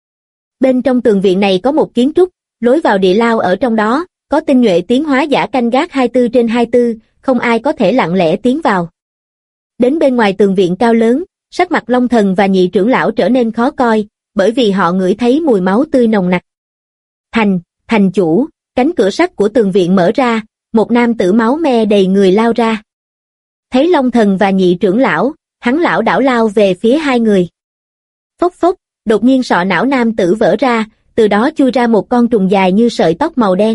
Bên trong tường viện này có một kiến trúc, lối vào địa lao ở trong đó, có tinh nhuệ tiến hóa giả canh gác 24/24, không ai có thể lặng lẽ tiến vào. Đến bên ngoài tường viện cao lớn, sắc mặt Long Thần và nhị trưởng lão trở nên khó coi, bởi vì họ ngửi thấy mùi máu tươi nồng nặc. Thành chủ, cánh cửa sắt của tường viện mở ra, một nam tử máu me đầy người lao ra. Thấy Long Thần và nhị trưởng lão, hắn lảo đảo lao về phía hai người. Phốc phốc, đột nhiên sọ não nam tử vỡ ra, từ đó chui ra một con trùng dài như sợi tóc màu đen.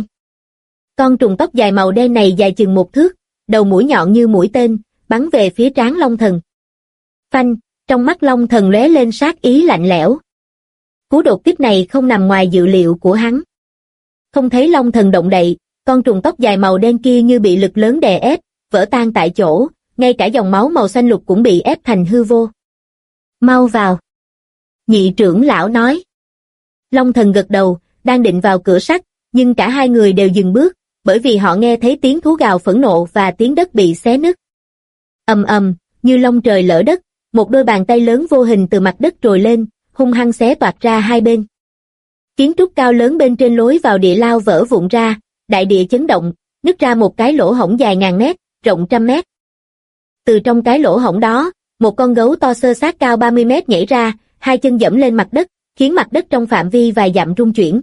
Con trùng tóc dài màu đen này dài chừng 1 thước, đầu mũi nhọn như mũi tên, bắn về phía trán Long Thần. Phanh, trong mắt Long Thần lóe lên sát ý lạnh lẽo. Cú đột kích này không nằm ngoài dự liệu của hắn. Không thấy Long Thần động đậy, con trùng tóc dài màu đen kia như bị lực lớn đè ép, vỡ tan tại chỗ, ngay cả dòng máu màu xanh lục cũng bị ép thành hư vô. Mau vào. Nhị trưởng lão nói. Long Thần gật đầu, đang định vào cửa sắt, nhưng cả hai người đều dừng bước, bởi vì họ nghe thấy tiếng thú gào phẫn nộ và tiếng đất bị xé nứt. Ầm ầm, như long trời lở đất, một đôi bàn tay lớn vô hình từ mặt đất trồi lên, hung hăng xé toạc ra hai bên. Kiến trúc cao lớn bên trên lối vào địa lao vỡ vụn ra, đại địa chấn động, nứt ra một cái lỗ hổng dài ngàn mét, rộng 100 mét. Từ trong cái lỗ hổng đó, một con gấu to xơ xác cao 30 mét nhảy ra, hai chân giẫm lên mặt đất, khiến mặt đất trong phạm vi vài dặm rung chuyển.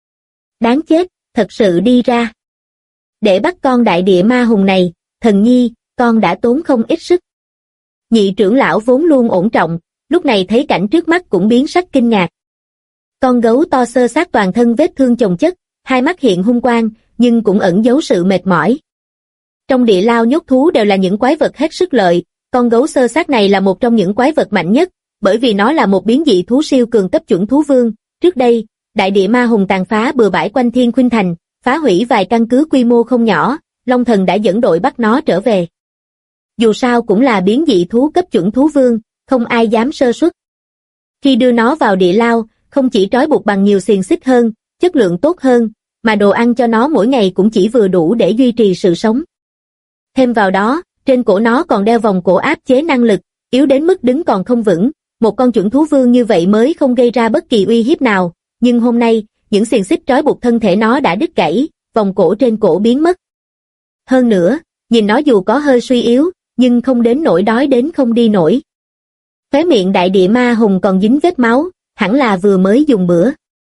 Đáng chết, thật sự đi ra. Để bắt con đại địa ma hùng này, thần nhi, con đã tốn không ít sức. Nhị trưởng lão vốn luôn ổn trọng, lúc này thấy cảnh trước mắt cũng biến sắc kinh ngạc. Con gấu to xơ xác toàn thân vết thương chồng chất, hai mắt hiện hung quang, nhưng cũng ẩn giấu sự mệt mỏi. Trong địa lao nhốt thú đều là những quái vật hết sức lợi, con gấu xơ xác này là một trong những quái vật mạnh nhất, bởi vì nó là một biến dị thú siêu cường cấp chuẩn thú vương. Trước đây, đại địa ma hùng tàn phá bừa bãi quanh Thiên Khuynh Thành, phá hủy vài căn cứ quy mô không nhỏ, Long Thần đã dẫn đội bắt nó trở về. Dù sao cũng là biến dị thú cấp chuẩn thú vương, không ai dám sơ suất. Khi đưa nó vào địa lao, không chỉ trói buộc bằng nhiều xiềng xích hơn, chất lượng tốt hơn, mà đồ ăn cho nó mỗi ngày cũng chỉ vừa đủ để duy trì sự sống. Thêm vào đó, trên cổ nó còn đeo vòng cổ áp chế năng lực, yếu đến mức đứng còn không vững, một con chuẩn thú vương như vậy mới không gây ra bất kỳ uy hiếp nào, nhưng hôm nay, những xiềng xích trói buộc thân thể nó đã đứt gãy, vòng cổ trên cổ biến mất. Hơn nữa, nhìn nó dù có hơi suy yếu, nhưng không đến nỗi đói đến không đi nổi. Khóe miệng đại địa ma hùng còn dính vết máu, hẳn là vừa mới dùng bữa.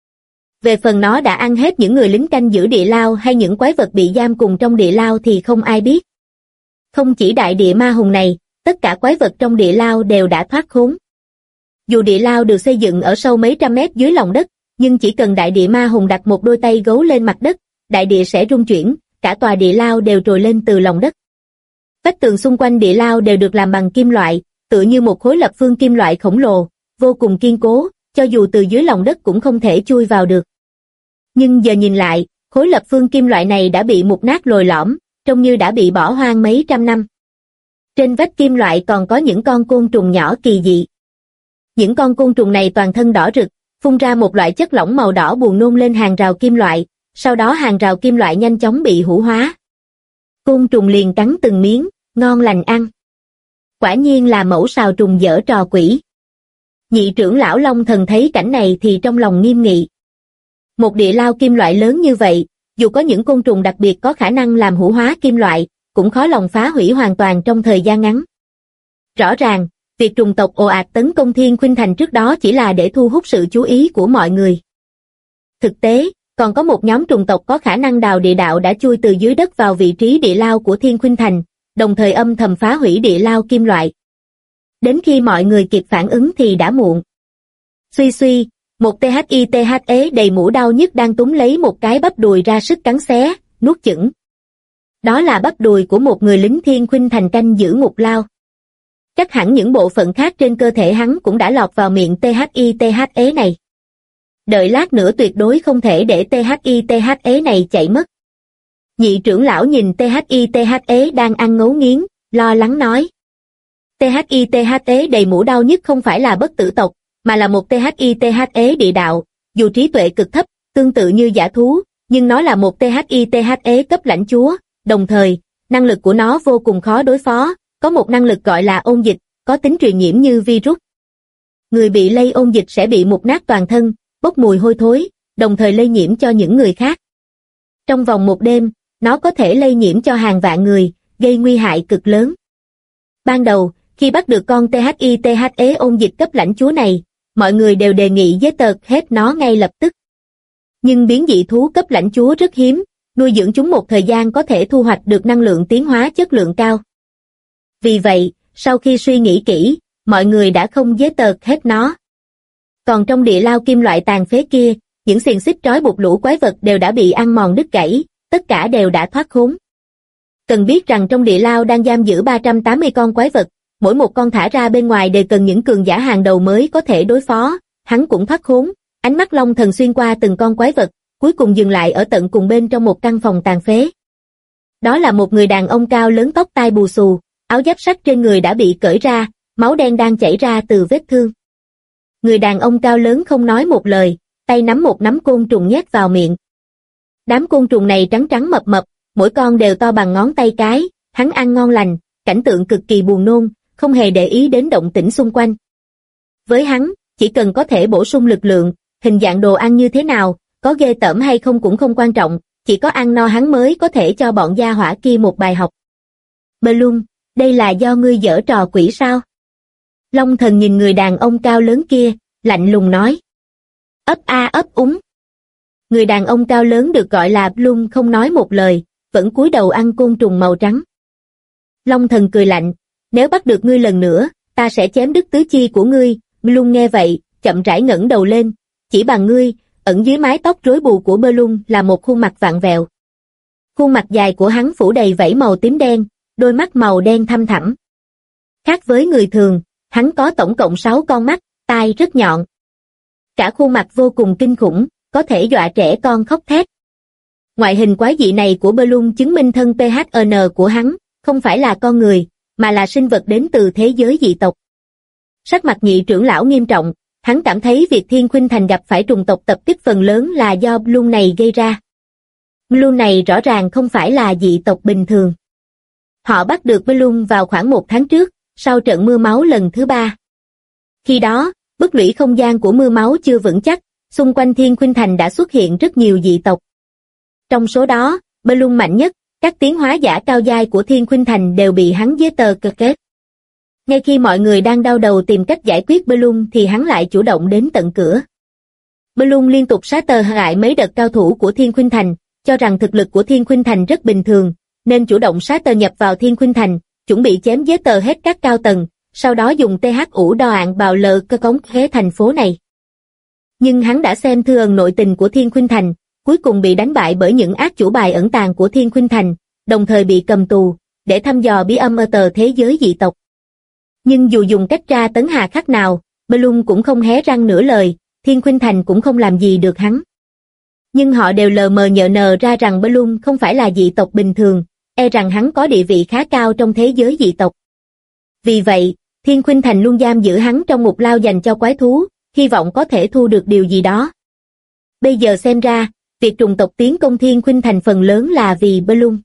Về phần nó đã ăn hết những người lính canh giữ địa lao hay những quái vật bị giam cùng trong địa lao thì không ai biết. Không chỉ đại địa ma hùng này, tất cả quái vật trong địa lao đều đã thoát khốn. Dù địa lao được xây dựng ở sâu mấy trăm mét dưới lòng đất, nhưng chỉ cần đại địa ma hùng đặt một đôi tay gấu lên mặt đất, đại địa sẽ rung chuyển, cả tòa địa lao đều trồi lên từ lòng đất. Vách tường xung quanh địa lao đều được làm bằng kim loại, tựa như một khối lập phương kim loại khổng lồ, vô cùng kiên cố, cho dù từ dưới lòng đất cũng không thể chui vào được. Nhưng giờ nhìn lại, khối lập phương kim loại này đã bị mục nát lồi lõm, trông như đã bị bỏ hoang mấy trăm năm. Trên vách kim loại còn có những con côn trùng nhỏ kỳ dị. Những con côn trùng này toàn thân đỏ rực, phun ra một loại chất lỏng màu đỏ buồn nôn lên hàng rào kim loại, sau đó hàng rào kim loại nhanh chóng bị hủ hóa. Côn trùng liền cắn từng miếng, ngon lành ăn. Quả nhiên là mẫu sào trùng dở trò quỷ. Nhị trưởng lão Long Thần thấy cảnh này thì trong lòng nghiêm nghị. Một địa lao kim loại lớn như vậy, dù có những côn trùng đặc biệt có khả năng làm hủ hóa kim loại, cũng khó lòng phá hủy hoàn toàn trong thời gian ngắn. Rõ ràng, việc trùng tộc ồ ạt tấn công Thiên Khuynh Thành trước đó chỉ là để thu hút sự chú ý của mọi người. Thực tế, còn có một nhóm trùng tộc có khả năng đào địa đạo đã chui từ dưới đất vào vị trí địa lao của Thiên Khuynh Thành, đồng thời âm thầm phá hủy địa lao kim loại. Đến khi mọi người kịp phản ứng thì đã muộn. Suy suy, một THITHE đầy mũ đau nhức đang túm lấy một cái bắp đùi ra sức cắn xé, nuốt chửng. Đó là bắp đùi của một người lính Thiên Khuynh Thành canh giữ ngục lao. Chắc hẳn những bộ phận khác trên cơ thể hắn cũng đã lọt vào miệng THITHE này. Đợi lát nữa tuyệt đối không thể để THITHE này chạy mất. Nhị trưởng lão nhìn THITHE đang ăn ngấu nghiến, lo lắng nói. THITHE đầy mũ đau nhức không phải là bất tử tộc, mà là một THITHE địa đạo, dù trí tuệ cực thấp, tương tự như dã thú, nhưng nó là một THITHE cấp lãnh chúa, đồng thời, năng lực của nó vô cùng khó đối phó, có một năng lực gọi là ôn dịch, có tính truyền nhiễm như virus. Người bị lây ôn dịch sẽ bị mục nát toàn thân, bốc mùi hôi thối, đồng thời lây nhiễm cho những người khác. Trong vòng một đêm, nó có thể lây nhiễm cho hàng vạn người, gây nguy hại cực lớn. Ban đầu, khi bắt được con THITHE ôn dịch cấp lãnh chúa này, mọi người đều đề nghị giết tợt hết nó ngay lập tức. Nhưng biến dị thú cấp lãnh chúa rất hiếm, nuôi dưỡng chúng một thời gian có thể thu hoạch được năng lượng tiến hóa chất lượng cao. Vì vậy, sau khi suy nghĩ kỹ, mọi người đã không giết tợt hết nó. Còn trong địa lao kim loại tàn phế kia, những xiềng xích trói buộc lũ quái vật đều đã bị ăn mòn đứt gãy, tất cả đều đã thoát khốn. Cần biết rằng trong địa lao đang giam giữ 380 con quái vật, mỗi một con thả ra bên ngoài đều cần những cường giả hàng đầu mới có thể đối phó, hắn cũng thoát khốn, ánh mắt Long Thần xuyên qua từng con quái vật, cuối cùng dừng lại ở tận cùng bên trong một căn phòng tàn phế. Đó là một người đàn ông cao lớn tóc tai bù xù, áo giáp sắt trên người đã bị cởi ra, máu đen đang chảy ra từ vết thương. Người đàn ông cao lớn không nói một lời, tay nắm một nắm côn trùng nhét vào miệng. Đám côn trùng này trắng trắng mập mập, mỗi con đều to bằng ngón tay cái, hắn ăn ngon lành, cảnh tượng cực kỳ buồn nôn, không hề để ý đến động tĩnh xung quanh. Với hắn, chỉ cần có thể bổ sung lực lượng, hình dạng đồ ăn như thế nào, có ghê tởm hay không cũng không quan trọng, chỉ có ăn no hắn mới có thể cho bọn gia hỏa kia một bài học. Bloom, đây là do ngươi giở trò quỷ sao? Long Thần nhìn người đàn ông cao lớn kia, lạnh lùng nói. Ấp a ấp úng. Người đàn ông cao lớn được gọi là Bloom không nói một lời, vẫn cúi đầu ăn côn trùng màu trắng. Long Thần cười lạnh, nếu bắt được ngươi lần nữa, ta sẽ chém đứt tứ chi của ngươi. Bloom nghe vậy, chậm rãi ngẩng đầu lên, chỉ bằng ngươi, ẩn dưới mái tóc rối bù của Bloom là một khuôn mặt vặn vẹo. Khuôn mặt dài của hắn phủ đầy vảy màu tím đen, đôi mắt màu đen thâm thẳm. Khác với người thường, hắn có tổng cộng 6 con mắt, tai rất nhọn. Cả khuôn mặt vô cùng kinh khủng, có thể dọa trẻ con khóc thét. Ngoại hình quái dị này của Bloom chứng minh thân PHN của hắn, không phải là con người, mà là sinh vật đến từ thế giới dị tộc. Sắc mặt nhị trưởng lão nghiêm trọng, hắn cảm thấy việc Thiên Khuynh Thành gặp phải trùng tộc tập kích phần lớn là do Bloom này gây ra. Bloom này rõ ràng không phải là dị tộc bình thường. Họ bắt được Bloom vào khoảng 1 tháng trước, sau trận mưa máu lần thứ 3. Khi đó, bức lũy không gian của mưa máu chưa vững chắc, xung quanh Thiên Khuynh Thành đã xuất hiện rất nhiều dị tộc. Trong số đó, Bloom mạnh nhất, các tiến hóa giả cao giai của Thiên Khuynh Thành đều bị hắn giết tờ cực kết. Ngay khi mọi người đang đau đầu tìm cách giải quyết Bloom thì hắn lại chủ động đến tận cửa. Bloom liên tục sát tờ hại mấy đợt cao thủ của Thiên Khuynh Thành, cho rằng thực lực của Thiên Khuynh Thành rất bình thường, nên chủ động sát tờ nhập vào Thiên Khuynh Thành, chuẩn bị chém giết tờ hết các cao tầng, sau đó dùng TH ủ đo ạng bào lờ cơ cống khế thành phố này. Nhưng hắn đã xem thường nội tình của Thiên Khuynh Thành, cuối cùng bị đánh bại bởi những ác chủ bài ẩn tàng của Thiên Khuynh Thành, đồng thời bị cầm tù, để thăm dò bí âm ở tờ thế giới dị tộc. Nhưng dù dùng cách tra tấn hà khắc nào, Bloom cũng không hé răng nửa lời, Thiên Khuynh Thành cũng không làm gì được hắn. Nhưng họ đều lờ mờ nhờ nờ ra rằng Bloom không phải là dị tộc bình thường, e rằng hắn có địa vị khá cao trong thế giới dị tộc. Vì vậy, Thiên Khuynh Thành luôn giam giữ hắn trong một lao dành cho quái thú, hy vọng có thể thu được điều gì đó. Bây giờ xem ra, việc trùng tộc tiến công Thiên Khuynh Thành phần lớn là vì Bloom.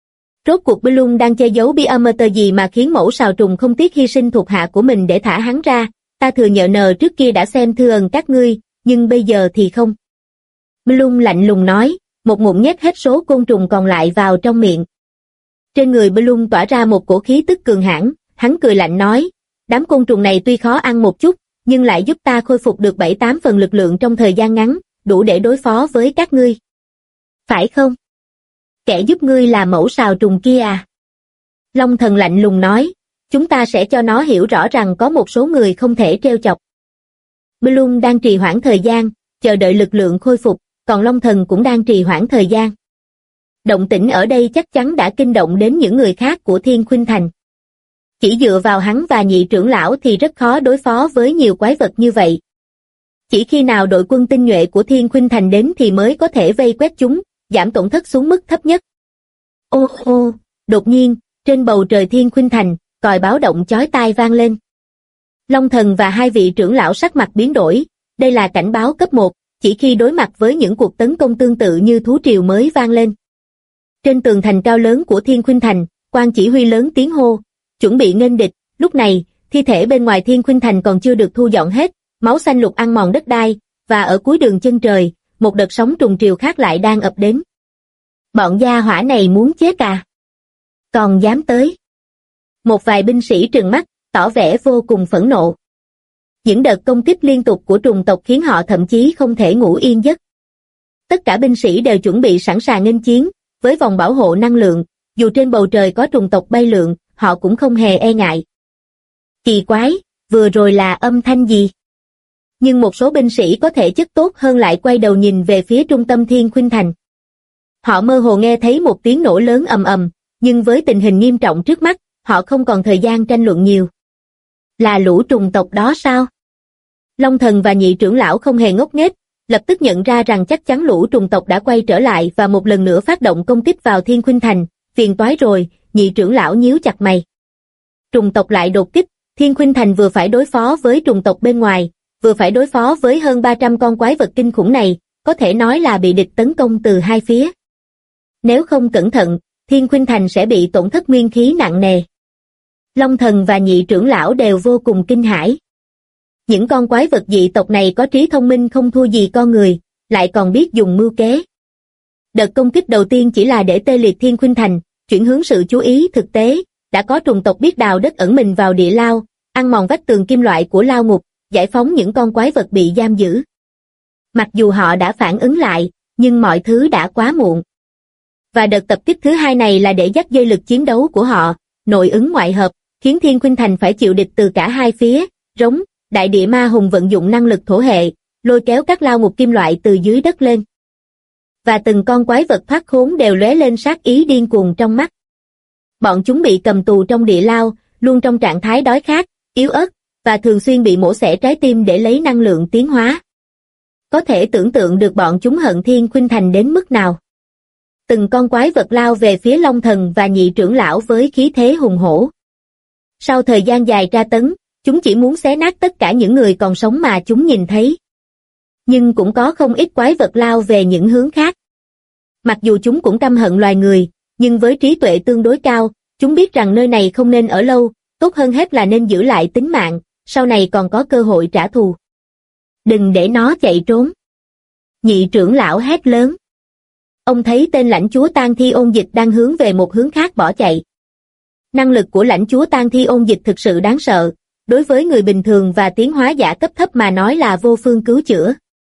Rốt cuộc Bloom đang che giấu bí âm gì mà khiến mẫu sào trùng không tiếc hy sinh thuộc hạ của mình để thả hắn ra, ta thừa nhờ nờ trước kia đã xem thường các ngươi, nhưng bây giờ thì không. Bloom lạnh lùng nói, một ngụm nhét hết số côn trùng còn lại vào trong miệng. Trên người Bloom tỏa ra một cổ khí tức cường hãn, hắn cười lạnh nói, đám côn trùng này tuy khó ăn một chút, nhưng lại giúp ta khôi phục được 7-8 phần lực lượng trong thời gian ngắn, đủ để đối phó với các ngươi. Phải không? Kẻ giúp ngươi là mẫu sào trùng kia à? Long Thần lạnh lùng nói, chúng ta sẽ cho nó hiểu rõ rằng có một số người không thể trêu chọc. Bloom đang trì hoãn thời gian, chờ đợi lực lượng khôi phục, còn Long Thần cũng đang trì hoãn thời gian. Động tĩnh ở đây chắc chắn đã kinh động đến những người khác của Thiên Khuynh Thành. Chỉ dựa vào hắn và nhị trưởng lão thì rất khó đối phó với nhiều quái vật như vậy. Chỉ khi nào đội quân tinh nhuệ của Thiên Khuynh Thành đến thì mới có thể vây quét chúng, giảm tổn thất xuống mức thấp nhất. Ô ô, đột nhiên, trên bầu trời Thiên Khuynh Thành, còi báo động chói tai vang lên. Long Thần và hai vị trưởng lão sắc mặt biến đổi, đây là cảnh báo cấp 1, chỉ khi đối mặt với những cuộc tấn công tương tự như thú triều mới vang lên. Trên tường thành cao lớn của Thiên Khuynh Thành, quan chỉ huy lớn tiếng hô, chuẩn bị nghênh địch. Lúc này, thi thể bên ngoài Thiên Khuynh Thành còn chưa được thu dọn hết, máu xanh lục ăn mòn đất đai, và ở cuối đường chân trời, một đợt sóng trùng triều khác lại đang ập đến. Bọn gia hỏa này muốn chết à? Còn dám tới? Một vài binh sĩ trừng mắt, tỏ vẻ vô cùng phẫn nộ. Những đợt công kích liên tục của trùng tộc khiến họ thậm chí không thể ngủ yên giấc. Tất cả binh sĩ đều chuẩn bị sẵn sàng nghênh chiến, với vòng bảo hộ năng lượng, dù trên bầu trời có trùng tộc bay lượn, họ cũng không hề e ngại. Kỳ quái, vừa rồi là âm thanh gì? Nhưng một số binh sĩ có thể chất tốt hơn lại quay đầu nhìn về phía trung tâm Thiên Khuynh Thành. Họ mơ hồ nghe thấy một tiếng nổ lớn ầm ầm, nhưng với tình hình nghiêm trọng trước mắt, họ không còn thời gian tranh luận nhiều. Là lũ trùng tộc đó sao? Long Thần và nhị trưởng lão không hề ngốc nghếch, lập tức nhận ra rằng chắc chắn lũ trùng tộc đã quay trở lại và một lần nữa phát động công kích vào Thiên Khuynh Thành. Phiền toái rồi, nhị trưởng lão nhíu chặt mày. Trùng tộc lại đột kích, Thiên Khuynh Thành vừa phải đối phó với trùng tộc bên ngoài, vừa phải đối phó với hơn 300 con quái vật kinh khủng này, có thể nói là bị địch tấn công từ hai phía. Nếu không cẩn thận, Thiên Khuynh Thành sẽ bị tổn thất nguyên khí nặng nề. Long Thần và nhị trưởng lão đều vô cùng kinh hãi. Những con quái vật dị tộc này có trí thông minh không thua gì con người, lại còn biết dùng mưu kế. Đợt công kích đầu tiên chỉ là để tê liệt Thiên Khuynh Thành, chuyển hướng sự chú ý thực tế, đã có trùng tộc biết đào đất ẩn mình vào địa lao, ăn mòn vách tường kim loại của lao ngục, giải phóng những con quái vật bị giam giữ. Mặc dù họ đã phản ứng lại, nhưng mọi thứ đã quá muộn. Và đợt tập kích thứ hai này là để dắt dây lực chiến đấu của họ, nội ứng ngoại hợp, khiến Thiên Khuynh Thành phải chịu địch từ cả hai phía, rống, đại địa ma hùng vận dụng năng lực thổ hệ, lôi kéo các lao ngục kim loại từ dưới đất lên. Và từng con quái vật thoát khốn đều lóe lên sát ý điên cuồng trong mắt. Bọn chúng bị cầm tù trong địa lao, luôn trong trạng thái đói khát, yếu ớt, và thường xuyên bị mổ xẻ trái tim để lấy năng lượng tiến hóa. Có thể tưởng tượng được bọn chúng hận Thiên Khuynh Thành đến mức nào. Từng con quái vật lao về phía Long Thần và nhị trưởng lão với khí thế hùng hổ. Sau thời gian dài tra tấn, chúng chỉ muốn xé nát tất cả những người còn sống mà chúng nhìn thấy. Nhưng cũng có không ít quái vật lao về những hướng khác. Mặc dù chúng cũng căm hận loài người, nhưng với trí tuệ tương đối cao, chúng biết rằng nơi này không nên ở lâu, tốt hơn hết là nên giữ lại tính mạng, sau này còn có cơ hội trả thù. Đừng để nó chạy trốn. Nhị trưởng lão hét lớn. Ông thấy tên lãnh chúa Tang Thi Ôn Dịch đang hướng về một hướng khác bỏ chạy. Năng lực của lãnh chúa Tang Thi Ôn Dịch thực sự đáng sợ, đối với người bình thường và tiến hóa giả cấp thấp mà nói là vô phương cứu chữa.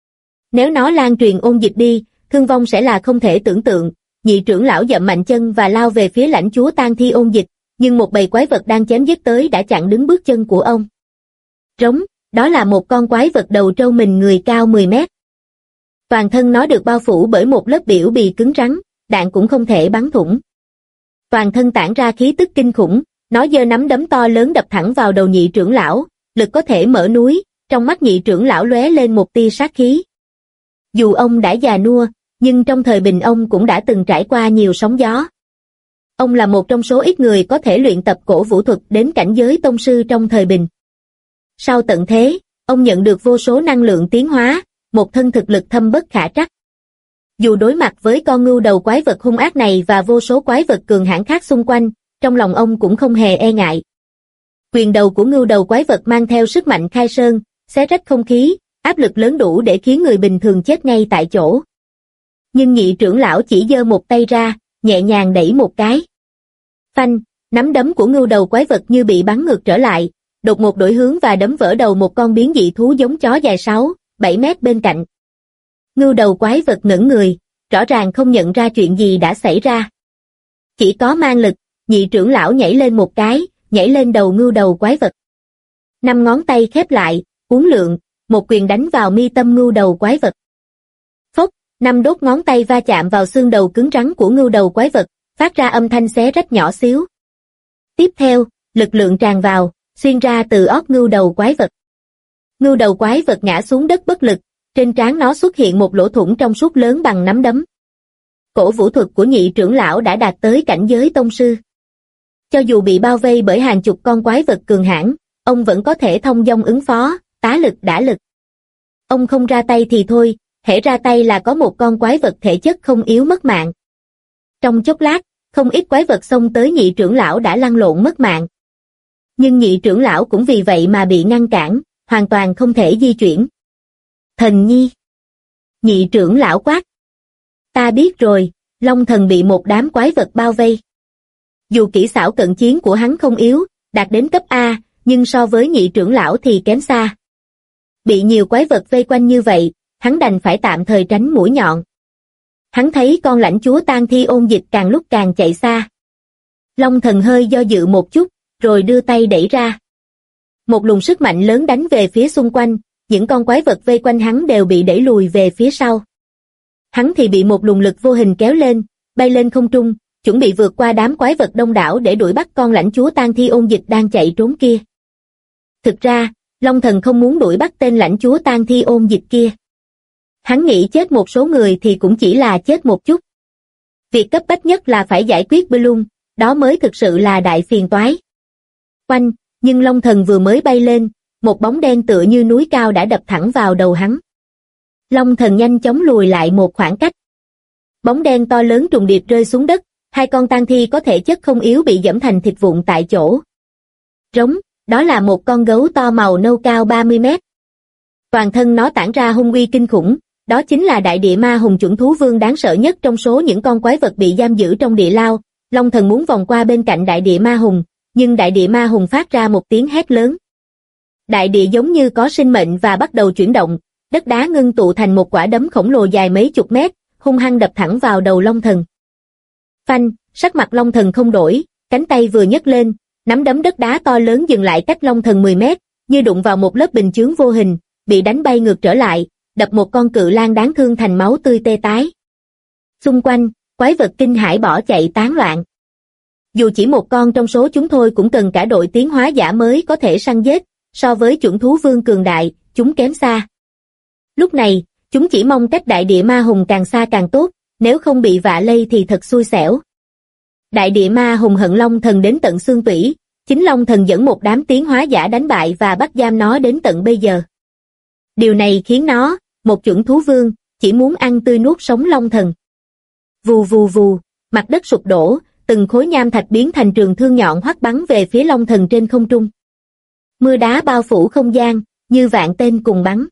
Nếu nó lan truyền ôn dịch đi, thương vong sẽ là không thể tưởng tượng. Nhị trưởng lão dậm mạnh chân và lao về phía lãnh chúa Tang Thi Ôn Dịch, nhưng một bầy quái vật đang chém giết tới đã chặn đứng bước chân của ông. Rống, đó là một con quái vật đầu trâu mình người cao 10 mét. Toàn thân nó được bao phủ bởi một lớp biểu bì cứng rắn, đạn cũng không thể bắn thủng. Toàn thân tản ra khí tức kinh khủng, nó giơ nắm đấm to lớn đập thẳng vào đầu nhị trưởng lão, lực có thể mở núi, trong mắt nhị trưởng lão lóe lên một tia sát khí. Dù ông đã già nua, nhưng trong thời bình ông cũng đã từng trải qua nhiều sóng gió. Ông là một trong số ít người có thể luyện tập cổ vũ thuật đến cảnh giới tông sư trong thời bình. Sau tận thế, ông nhận được vô số năng lượng tiến hóa, một thân thực lực thâm bất khả trắc. Dù đối mặt với con ngưu đầu quái vật hung ác này và vô số quái vật cường hãn khác xung quanh, trong lòng ông cũng không hề e ngại. Quyền đầu của ngưu đầu quái vật mang theo sức mạnh khai sơn, xé rách không khí, áp lực lớn đủ để khiến người bình thường chết ngay tại chỗ. Nhưng nhị trưởng lão chỉ giơ một tay ra, nhẹ nhàng đẩy một cái. Phanh, nắm đấm của ngưu đầu quái vật như bị bắn ngược trở lại, đột ngột đổi hướng và đấm vỡ đầu một con biến dị thú giống chó dài 6-7 mét bên cạnh. Ngưu đầu quái vật ngẩn người, rõ ràng không nhận ra chuyện gì đã xảy ra. Chỉ có mang lực, nhị trưởng lão nhảy lên một cái, nhảy lên đầu ngưu đầu quái vật. 5 ngón tay khép lại, uốn lượn, một quyền đánh vào mi tâm ngưu đầu quái vật. Phốc, 5 đốt ngón tay va chạm vào xương đầu cứng rắn của ngưu đầu quái vật, phát ra âm thanh xé rách nhỏ xíu. Tiếp theo, lực lượng tràn vào, xuyên ra từ ót ngưu đầu quái vật. Ngưu đầu quái vật ngã xuống đất bất lực, trên trán nó xuất hiện một lỗ thủng trong suốt lớn bằng nắm đấm. Cổ vũ thuật của nhị trưởng lão đã đạt tới cảnh giới tông sư. Cho dù bị bao vây bởi hàng chục con quái vật cường hãn, ông vẫn có thể thông dong ứng phó, tá lực đả lực. Ông không ra tay thì thôi, hễ ra tay là có một con quái vật thể chất không yếu mất mạng. Trong chốc lát, không ít quái vật xông tới nhị trưởng lão đã lăn lộn mất mạng. Nhưng nhị trưởng lão cũng vì vậy mà bị ngăn cản, hoàn toàn không thể di chuyển. Thần nhi. Nhị trưởng lão quát. Ta biết rồi, Long Thần bị một đám quái vật bao vây. Dù kỹ xảo cận chiến của hắn không yếu, đạt đến cấp A, nhưng so với nhị trưởng lão thì kém xa. Bị nhiều quái vật vây quanh như vậy, hắn đành phải tạm thời tránh mũi nhọn. Hắn thấy con lãnh chúa Tang Thi ôn dịch càng lúc càng chạy xa. Long Thần hơi do dự một chút, rồi đưa tay đẩy ra. Một luồng sức mạnh lớn đánh về phía xung quanh, những con quái vật vây quanh hắn đều bị đẩy lùi về phía sau. Hắn thì bị một luồng lực vô hình kéo lên, bay lên không trung, chuẩn bị vượt qua đám quái vật đông đảo để đuổi bắt con lãnh chúa Tang Thi ôn dịch đang chạy trốn kia. Thực ra, Long Thần không muốn đuổi bắt tên lãnh chúa Tang Thi ôn dịch kia. Hắn nghĩ chết một số người thì cũng chỉ là chết một chút. Việc cấp bách nhất là phải giải quyết Bloom, đó mới thực sự là đại phiền toái. Oanh, nhưng Long Thần vừa mới bay lên, một bóng đen tựa như núi cao đã đập thẳng vào đầu hắn. Long Thần nhanh chóng lùi lại một khoảng cách. Bóng đen to lớn trùng điệp rơi xuống đất, 2 con tang thi có thể chất không yếu bị giẫm thành thịt vụn tại chỗ. Rống, đó là một con gấu to màu nâu cao 30 mét. Toàn thân nó tản ra hung uy kinh khủng, đó chính là đại địa ma hùng chuẩn thú vương đáng sợ nhất trong số những con quái vật bị giam giữ trong địa lao. Long Thần muốn vòng qua bên cạnh đại địa ma hùng, nhưng đại địa ma hùng phát ra một tiếng hét lớn. Đại địa giống như có sinh mệnh và bắt đầu chuyển động, đất đá ngưng tụ thành một quả đấm khổng lồ dài mấy chục mét, hung hăng đập thẳng vào đầu Long Thần. Phanh, sắc mặt Long Thần không đổi, cánh tay vừa nhấc lên, nắm đấm đất đá to lớn dừng lại cách Long Thần 10 mét, như đụng vào một lớp bình chướng vô hình, bị đánh bay ngược trở lại, đập một con cự lang đáng thương thành máu tươi tê tái. Xung quanh, quái vật kinh hãi bỏ chạy tán loạn. Dù chỉ một con trong số chúng thôi cũng cần cả đội tiến hóa giả mới có thể săn giết, so với chuẩn thú vương cường đại, chúng kém xa. Lúc này, chúng chỉ mong cách đại địa ma hùng càng xa càng tốt, nếu không bị vạ lây thì thật xui xẻo. Đại địa ma hùng hận Long Thần đến tận xương tủy, chính Long Thần dẫn một đám tiến hóa giả đánh bại và bắt giam nó đến tận bây giờ. Điều này khiến nó, một chuẩn thú vương, chỉ muốn ăn tươi nuốt sống Long Thần. Vù vù vù, mặt đất sụp đổ, từng khối nham thạch biến thành trường thương nhọn hoắt bắn về phía Long Thần trên không trung. Mưa đá bao phủ không gian, như vạn tên cùng bắn.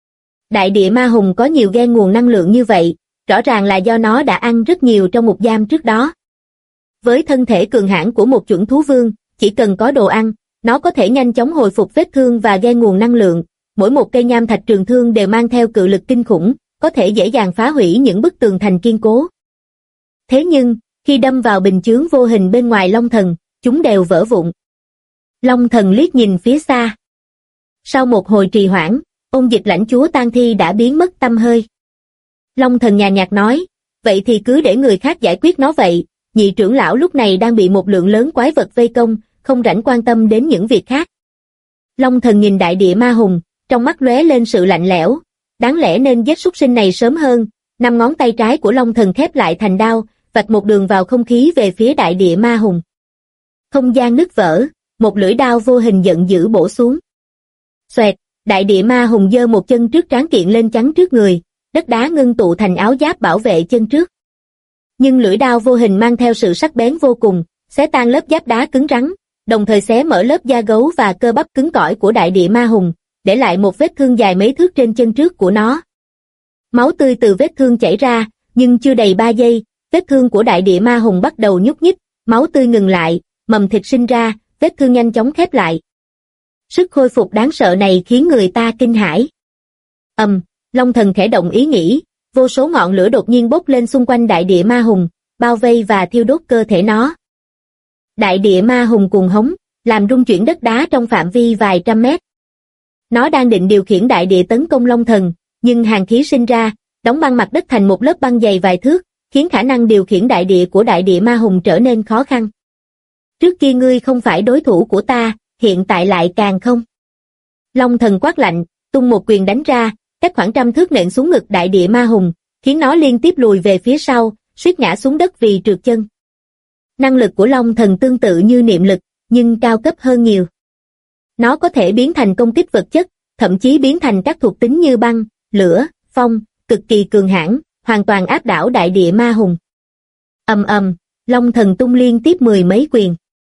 Đại địa ma hùng có nhiều ghen nguồn năng lượng như vậy, rõ ràng là do nó đã ăn rất nhiều trong ngục giam trước đó. Với thân thể cường hãn của một chuẩn thú vương, chỉ cần có đồ ăn, nó có thể nhanh chóng hồi phục vết thương và ghen nguồn năng lượng. Mỗi một cây nham thạch trường thương đều mang theo cự lực kinh khủng, có thể dễ dàng phá hủy những bức tường thành kiên cố. Thế nhưng, khi đâm vào bình chướng vô hình bên ngoài Long Thần, chúng đều vỡ vụn. Long Thần liếc nhìn phía xa. Sau một hồi trì hoãn, ôn dịch lãnh chúa Tang Thi đã biến mất tăm hơi. Long Thần nhàn nhạt nói, vậy thì cứ để người khác giải quyết nó vậy. Nhị trưởng lão lúc này đang bị một lượng lớn quái vật vây công, không rảnh quan tâm đến những việc khác. Long Thần nhìn đại địa ma hùng, trong mắt lóe lên sự lạnh lẽo, đáng lẽ nên giết súc sinh này sớm hơn. 5 ngón tay trái của Long Thần khép lại thành đao, vạch một đường vào không khí về phía đại địa ma hùng. Không gian nứt vỡ, một lưỡi đao vô hình giận dữ bổ xuống. Xoẹt, đại địa ma hùng giơ một chân trước trán kiện lên chắn trước người, đất đá ngưng tụ thành áo giáp bảo vệ chân trước. Nhưng lưỡi đao vô hình mang theo sự sắc bén vô cùng, xé tan lớp giáp đá cứng rắn, đồng thời xé mở lớp da gấu và cơ bắp cứng cỏi của đại địa ma hùng, để lại một vết thương dài mấy thước trên chân trước của nó. Máu tươi từ vết thương chảy ra, nhưng chưa đầy 3 giây, vết thương của đại địa ma hùng bắt đầu nhúc nhích, máu tươi ngừng lại, mầm thịt sinh ra, vết thương nhanh chóng khép lại. Sức khôi phục đáng sợ này khiến người ta kinh hãi. Long Thần khẽ động ý nghĩ, vô số ngọn lửa đột nhiên bốc lên xung quanh đại địa ma hùng, bao vây và thiêu đốt cơ thể nó. Đại địa ma hùng cuồng hống, làm rung chuyển đất đá trong phạm vi vài trăm mét. Nó đang định điều khiển đại địa tấn công Long Thần, nhưng hàn khí sinh ra, đóng băng mặt đất thành một lớp băng dày vài thước, khiến khả năng điều khiển đại địa của đại địa ma hùng trở nên khó khăn. Trước kia ngươi không phải đối thủ của ta, hiện tại lại càng không. Long Thần quát lạnh, tung một quyền đánh ra, cách khoảng trăm thước nện xuống ngực đại địa ma hùng, khiến nó liên tiếp lùi về phía sau, suýt ngã xuống đất vì trượt chân. Năng lực của Long Thần tương tự như niệm lực, nhưng cao cấp hơn nhiều. Nó có thể biến thành công kích vật chất, thậm chí biến thành các thuộc tính như băng, lửa, phong, cực kỳ cường hãn, hoàn toàn áp đảo đại địa ma hùng. Long Thần tung liên tiếp mười mấy quyền.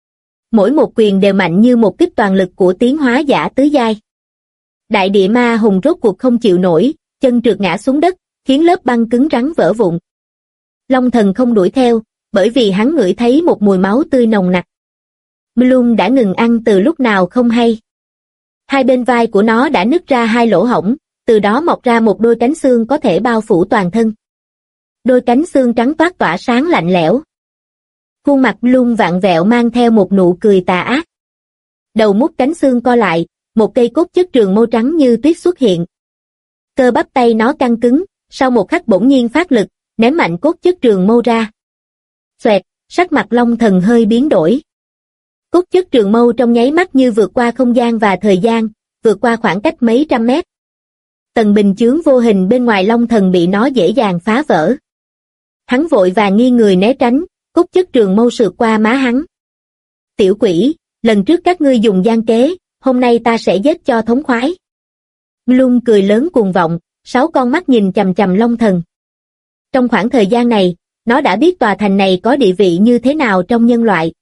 Mỗi một quyền đều mạnh như một kích toàn lực của tiến hóa giả tứ giai. Đại địa ma hùng rốt cuộc không chịu nổi, chân trượt ngã xuống đất, khiến lớp băng cứng rắn vỡ vụn. Long Thần không đuổi theo, bởi vì hắn ngửi thấy một mùi máu tươi nồng nặc. Bloom đã ngừng ăn từ lúc nào không hay. Hai bên vai của nó đã nứt ra hai lỗ hổng, từ đó mọc ra một đôi cánh xương có thể bao phủ toàn thân. Đôi cánh xương trắng toát tỏa sáng lạnh lẽo. Khuôn mặt Bloom vặn vẹo mang theo một nụ cười tà ác. Đầu mút cánh xương co lại, một cây cốt chất trường mâu trắng như tuyết xuất hiện. Cơ bắp tay nó căng cứng, sau một khắc bỗng nhiên phát lực, ném mạnh cốt chất trường mâu ra. Xoẹt, sắc mặt Long Thần hơi biến đổi. Cốt chất trường mâu trong nháy mắt như vượt qua không gian và thời gian, vượt qua khoảng cách mấy trăm mét. Tầng bình chướng vô hình bên ngoài Long Thần bị nó dễ dàng phá vỡ. Hắn vội vàng nghiêng người né tránh, cốt chất trường mâu sượt qua má hắn. Tiểu quỷ, lần trước các ngươi dùng gian kế, hôm nay ta sẽ giết cho thống khoái. Bloom cười lớn cuồng vọng, 6 con mắt nhìn chằm chằm Long Thần. Trong khoảng thời gian này, nó đã biết tòa thành này có địa vị như thế nào trong nhân loại.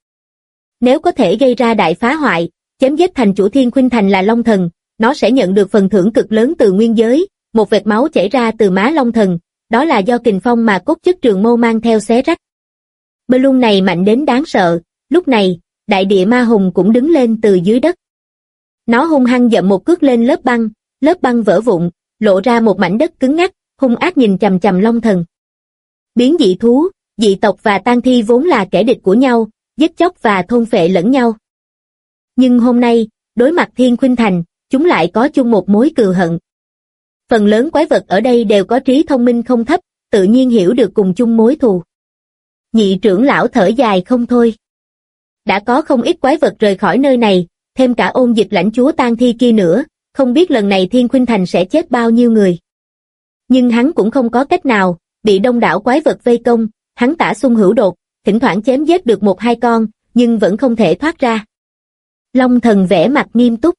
Nếu có thể gây ra đại phá hoại, chém giết thành chủ Thiên Khuynh Thành là Long Thần, nó sẽ nhận được phần thưởng cực lớn từ nguyên giới, một vệt máu chảy ra từ má Long Thần, đó là do kình phong mà cốt chất trường mâu mang theo xé rách. Bloom này mạnh đến đáng sợ, lúc này, đại địa ma hùng cũng đứng lên từ dưới đất. Nó hung hăng dậm một cước lên lớp băng vỡ vụn, lộ ra một mảnh đất cứng ngắc, hung ác nhìn chằm chằm Long Thần. Biến dị thú, dị tộc và tang thi vốn là kẻ địch của nhau, giết chóc và thôn phệ lẫn nhau. Nhưng hôm nay, đối mặt Thiên Khuynh Thành, chúng lại có chung một mối cừu hận. Phần lớn quái vật ở đây đều có trí thông minh không thấp, tự nhiên hiểu được cùng chung mối thù. Nhị trưởng lão thở dài không thôi. Đã có không ít quái vật rời khỏi nơi này, thêm cả ôn dịch lãnh chúa tang thi kia nữa, không biết lần này Thiên Khuynh Thành sẽ chết bao nhiêu người. Nhưng hắn cũng không có cách nào, bị đông đảo quái vật vây công, hắn tả xung hữu đột, thỉnh thoảng chém giết được 1-2 con, nhưng vẫn không thể thoát ra. Long Thần vẻ mặt nghiêm túc.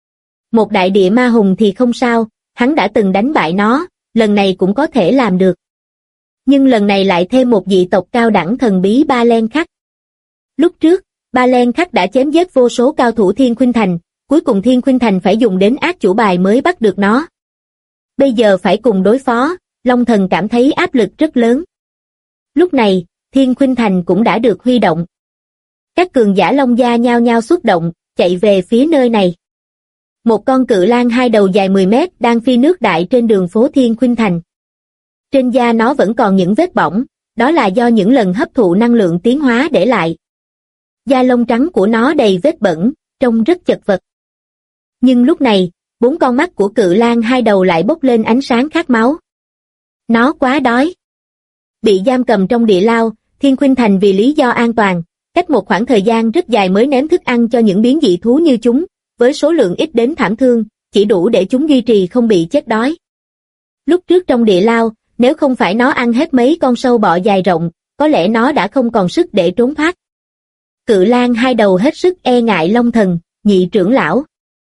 Một đại địa ma hùng thì không sao, hắn đã từng đánh bại nó, lần này cũng có thể làm được. Nhưng lần này lại thêm một dị tộc cao đẳng thần bí Ba Len Khắc. Lúc trước, Ba Len Khắc đã chém giết vô số cao thủ Thiên Khuynh Thành, cuối cùng Thiên Khuynh Thành phải dùng đến ác chủ bài mới bắt được nó. Bây giờ phải cùng đối phó, Long Thần cảm thấy áp lực rất lớn. Lúc này, Thiên Khuynh Thành cũng đã được huy động. Các cường giả Long gia nhao nhao xuất động, chạy về phía nơi này. Một con cự lang hai đầu dài 10 mét đang phi nước đại trên đường phố Thiên Khuynh Thành. Trên da nó vẫn còn những vết bỏng, đó là do những lần hấp thụ năng lượng tiến hóa để lại. Da lông trắng của nó đầy vết bẩn, trông rất chật vật. Nhưng lúc này, 4 con mắt của cự lang hai đầu lại bốc lên ánh sáng khát máu. Nó quá đói. Bị giam cầm trong địa lao, Thiên Khuynh Thành vì lý do an toàn, cách một khoảng thời gian rất dài mới ném thức ăn cho những biến dị thú như chúng, với số lượng ít đến thảm thương, chỉ đủ để chúng duy trì không bị chết đói. Lúc trước trong địa lao, nếu không phải nó ăn hết mấy con sâu bọ dài rộng, có lẽ nó đã không còn sức để trốn thoát. Cự lang hai đầu hết sức e ngại Long Thần, nhị trưởng lão.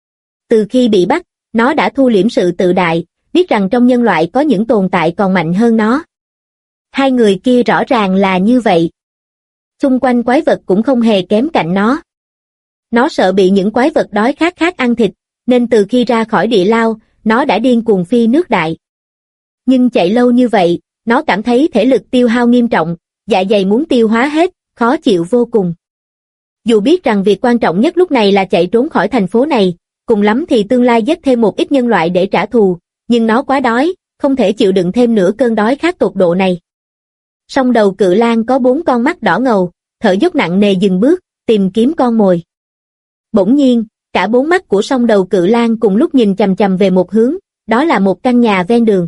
Từ khi bị bắt, nó đã thu liễm sự tự đại, biết rằng trong nhân loại có những tồn tại còn mạnh hơn nó. Hai người kia rõ ràng là như vậy. Xung quanh quái vật cũng không hề kém cạnh nó. Nó sợ bị những quái vật đói khát khác ăn thịt, nên từ khi ra khỏi địa lao, nó đã điên cuồng phi nước đại. Nhưng chạy lâu như vậy, nó cảm thấy thể lực tiêu hao nghiêm trọng, dạ dày muốn tiêu hóa hết, khó chịu vô cùng. Dù biết rằng việc quan trọng nhất lúc này là chạy trốn khỏi thành phố này, cùng lắm thì tương lai giết thêm một ít nhân loại để trả thù, nhưng nó quá đói, không thể chịu đựng thêm nửa cơn đói khát tột độ này. Song đầu cự lang có 4 con mắt đỏ ngầu, thở dốc nặng nề dừng bước, tìm kiếm con mồi. Bỗng nhiên, cả 4 mắt của song đầu cự lang cùng lúc nhìn chằm chằm về một hướng, đó là một căn nhà ven đường.